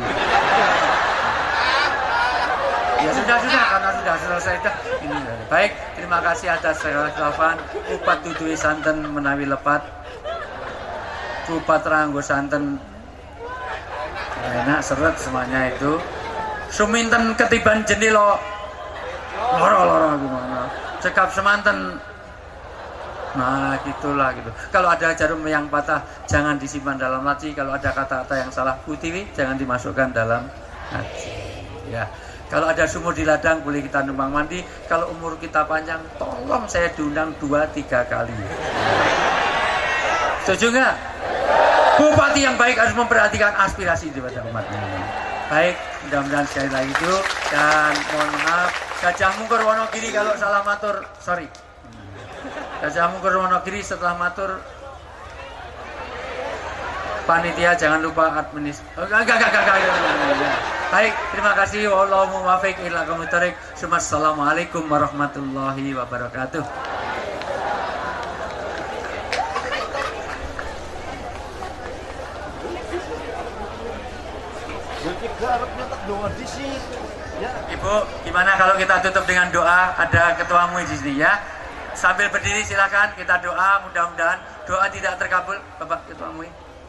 Ya sudah karena sudah selesai dah. Ini baik. Terima kasih atas segala kesabaran. Kupat tutui santen menawi lepat. Kupat ranggo santen enak seret semuanya itu. Suminten ketiban jendela loro gimana? Cekap semanten. Nah gitulah gitu. Kalau ada jarum yang patah jangan disimpan dalam laci. Kalau ada kata-kata yang salah Bu Tiwi jangan dimasukkan dalam laci. Ya. Kalau ada sumur di ladang boleh kita numpang mandi. Kalau umur kita panjang tolong saya diundang 2-3 kali. Setuju nggak? Bupati yang baik harus memperhatikan aspirasi daripada umat ini. Baik, mudah-mudahan sekali lagi itu. Dan mohon maaf, Gajah Mungkur Wonogiri kalau salah matur, sorry. Gajah Mungkur Wonogiri setelah matur panitia jangan lupa administrasi. Baik, terima kasih. Wallahu muwaffiq ila aqwamit thoriq. Assalamualaikum warahmatullahi wabarakatuh. Ibu, gimana kalau kita tutup dengan doa? Ada ketuamu di sini ya. Sambil berdiri silakan kita doa, mudah-mudahan doa tidak terkabul. Bapak ketuamu.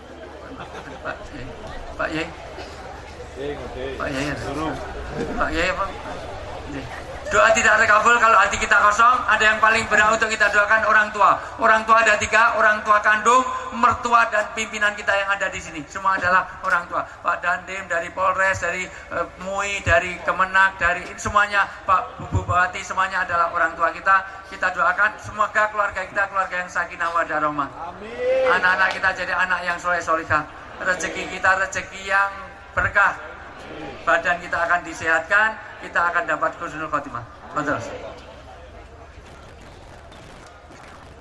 Pak Yai. Pak Yai apa? Doa tidak terkabul kalau hati kita kosong. Ada yang paling berat untuk kita doakan orang tua. Orang tua ada 3, orang tua kandung, mertua dan pimpinan kita yang ada di sini semua adalah orang tua. Pak Dandim dari Polres, dari MUI, dari Kemenak, dari semuanya, Pak Bupati, semuanya adalah orang tua kita. Kita doakan semoga keluarga kita keluarga yang sakinah wadarahmah. Anak-anak kita jadi anak yang soleh solihah. Rezeki kita rezeki yang berkah. Badan kita akan disehatkan, kita akan dapat husnul khotimah. Betul.